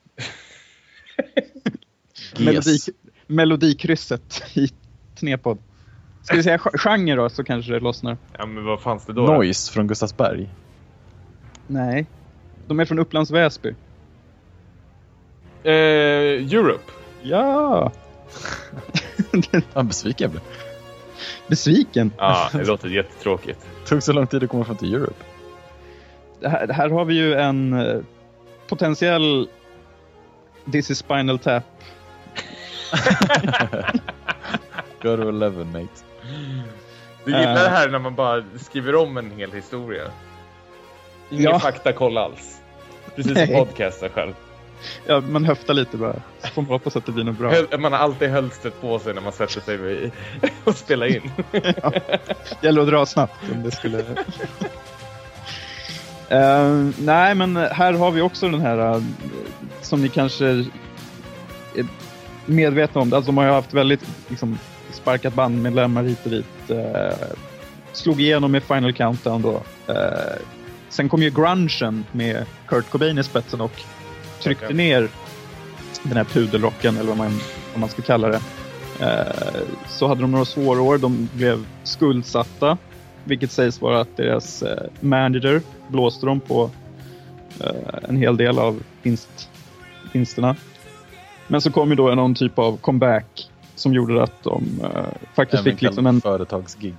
Melodi, melodikrysset i Knepod. Ska vi säga genre då, så kanske det lossnar. Ja, men vad fanns det då? Noise från Gustavsberg. Nej. De är från Upplands Väsby. Eh, Europe. Ja! Ja, besviken blev. Besviken. Ja, det låter jättetråkigt. Det tog så lång tid att komma fram till Europe. Det här, det här har vi ju en eh, potentiell This is Spinal Tap. Go to eleven, mate. Du gillar Uh, det här när man bara skriver om en hel historia. Ingen ja. faktakoll alls. Precis Nej. som podcastar själv. Ja, man höftar lite bara. Så får man hoppas att det blir något bra. Höl, man har alltid hölstret på sig när man sätter sig vid och spelar in. Ja. Gäller att dra snabbt om det skulle... uh, nej, men här har vi också den här uh, som ni kanske är medvetna om. Alltså de har ju haft väldigt liksom, sparkat bandmedlemmar hit och dit. Uh, slog igenom med Final Countdown då. Uh, sen kom ju grungen med Kurt Cobain i spetsen och tryckte okay. ner den här pudelrocken eller vad man, vad man ska kalla det. Uh, så hade de några svåra år. De blev skuldsatta. Vilket sägs vara att deras uh, manager blåste dem på uh, en hel del av vinst, vinsterna. Men så kom ju då någon typ av comeback som gjorde att de uh, faktiskt Även fick liksom en... företagsgig.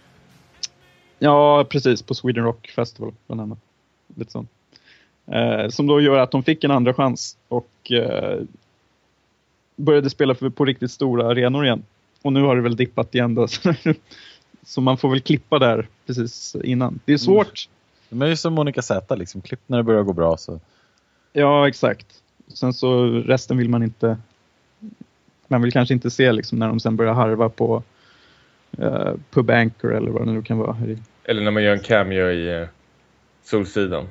Ja, precis. På Sweden Rock Festival bland annat. Lite sånt. Uh, som då gör att de fick en andra chans och uh, började spela för, på riktigt stora arenor igen. Och nu har det väl dippat igen då. Så man får väl klippa där precis innan. Det är svårt. Mm. Men just som Monica Z liksom. Klipp när det börjar gå bra så. Ja, exakt. Sen så resten vill man inte... man vill kanske inte se liksom, när de sen börjar harva på uh, Pub Anchor eller vad det nu kan vara. Här i. Eller när man gör en cameo i uh, Solsidan.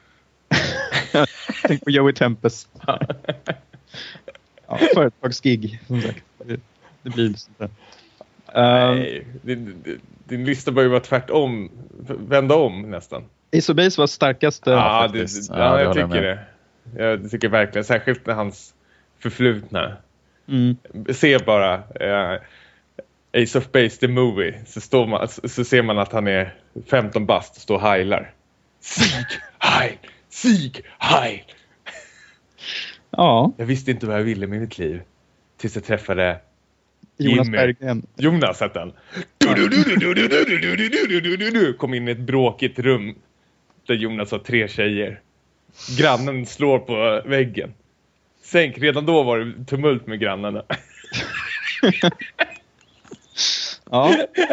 Tänk på Joey Tempest. Ja, företagsgig, som sagt. Det, det blir sånt där. Nej, din, din, din lista bör ju vara tvärtom. Vända om nästan. Ace of Base var starkaste. Ja, det, ja, ja det jag tycker jag det. Jag tycker verkligen, särskilt när hans förflutna. Mm. Se bara uh, Ace of Base the movie, så, står man, så, så ser man att han är femton bast och står och heilar. Sieg, heil, Sieg, heil. Ja. Jag visste inte vad jag ville med mitt liv tills jag träffade Jonas Jimmy. Berggren. Jonas hette han. Kom in i ett bråkigt rum där Jonas har tre tjejer. Grannen slår på väggen. Sänk, redan då var det tumult med grannarna. Ja.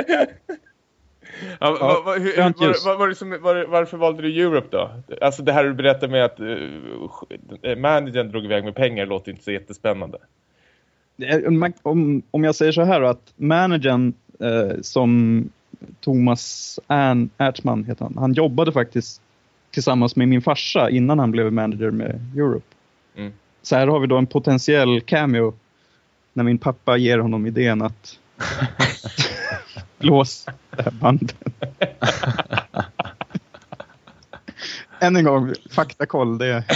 Ja, va, va, hur, var, var, var det som, var, varför valde du Europe då? Alltså det här du berättade med att uh, managern drog iväg med pengar låter inte så jättespännande. Om, om jag säger så här då, att managern eh, som Thomas Ern, Ertman heter han, han jobbade faktiskt tillsammans med min farsa innan han blev manager med Europe. Mm. Så här har vi då en potentiell cameo när min pappa ger honom idén att lås det här bandet. Än en gång, faktakoll, det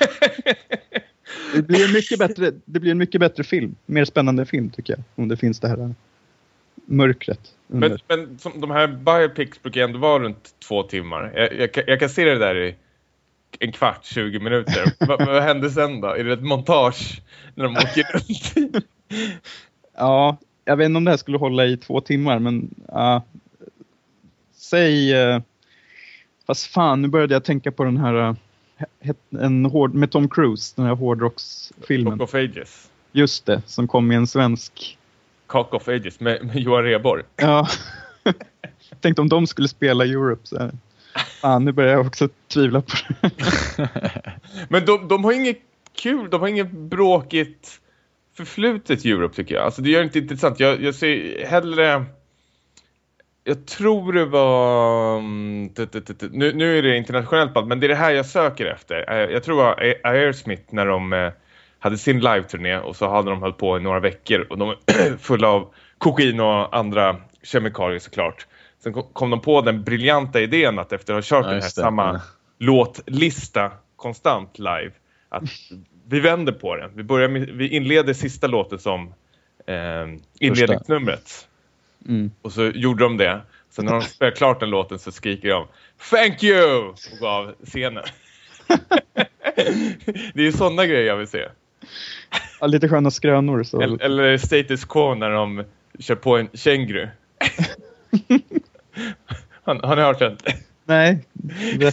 det blir en mycket bättre, det blir en mycket bättre film, mer spännande film tycker jag, om det finns det här mörkret under. Men, men som de här biopics brukar ändå vara runt två timmar. Jag, jag, jag kan se det där i en kvart, tjugo minuter. vad, vad händer sen då? Är det ett montage när de åker runt? Ja, jag vet inte om det här skulle hålla i två timmar, men uh, säg uh, fast fan, nu började jag tänka på den här uh, en hård, med Tom Cruise, den här hårdrocksfilmen. Cock of Ages. Just det, som kom i en svensk Cock of Ages med, med Johan Rheborg. Ja. Tänkte om de skulle spela Europe så här. Fan, nu börjar jag också tvivla på det. Men de, de har inget kul, de har inget bråkigt förflutet i Europe tycker jag. Alltså det gör inte intressant. Jag, jag ser hellre... Jag tror det var... Nu, nu är det internationellt band, men det är det här jag söker efter. Jag tror det var Aerosmith när de hade sin live-turné och så hade de hållit på i några veckor och de var fulla av kokain och andra kemikalier såklart. Sen kom de på den briljanta idén att efter att ha kört ja, den här samma ja. låtlista konstant live att vi vänder på den. Vi, börjar med, vi inleder sista låten som eh, inledningsnumret. Mm. Och så gjorde de det. Sen när de spelade klart den låten så skriker de "Thank you!" och gav scenen. Det är ju sådana grejer jag vill se. Ja, lite sköna skrönor. Så. Eller, eller Status Quo när de kör på en känguru. har, har ni hört den? Nej. Det...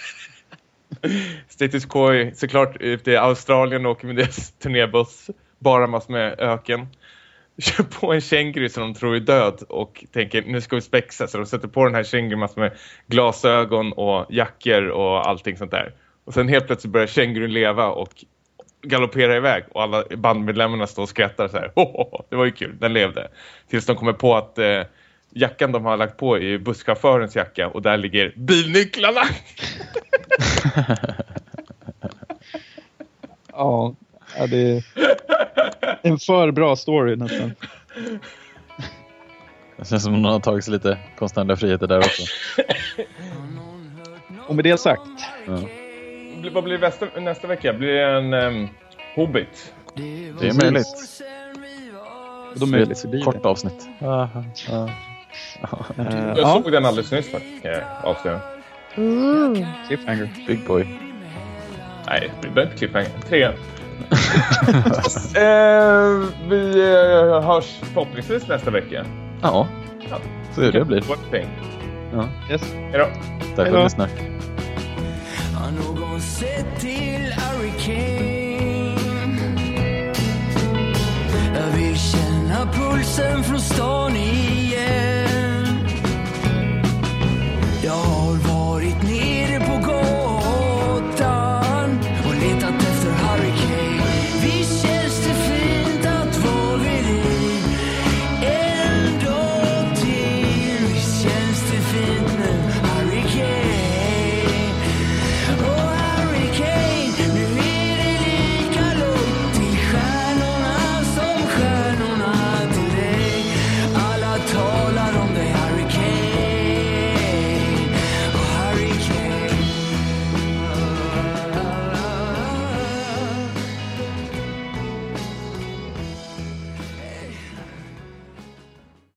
Status Quo är såklart ute i Australien och åker med deras turnébuss. Bara massor med öken. Kör på en känguru som de tror är död och tänker nu ska vi spexa. Så de sätter på den här kängurun massor med glasögon och jackor och allting sånt där. Och sen helt plötsligt börjar kängurun leva och galoppera iväg. Och alla bandmedlemmarna står och skrattar så här. Ho, ho, ho. Det var ju kul, den levde. Tills de kommer på att eh, jackan de har lagt på är busschaufförens jacka. Och där ligger bilnycklarna. Ja, ja, det är en för bra story nästan. Det känns som någon har tagit sig lite konstnärliga friheter där också. Och med det sagt. Ja. Vad blir nästa, nästa vecka? Blir det en um, Hobbit? Det är möjligt. De är ett blir kort avsnitt. Uh, jag såg ja. den alldeles nyss faktiskt. Kan jag avslöja. Mm. Cliffhanger. Big boy. Nej, det blir inte cliffhanger. Tre. eh, vi eh, hörs förhoppningsvis nästa vecka. Ja, ja. Så är det blir. Ja. Yes. Hej då. Tack för att du lyssnar. Har någon sett till Hurricane? Jag vill känna pulsen från stan igen.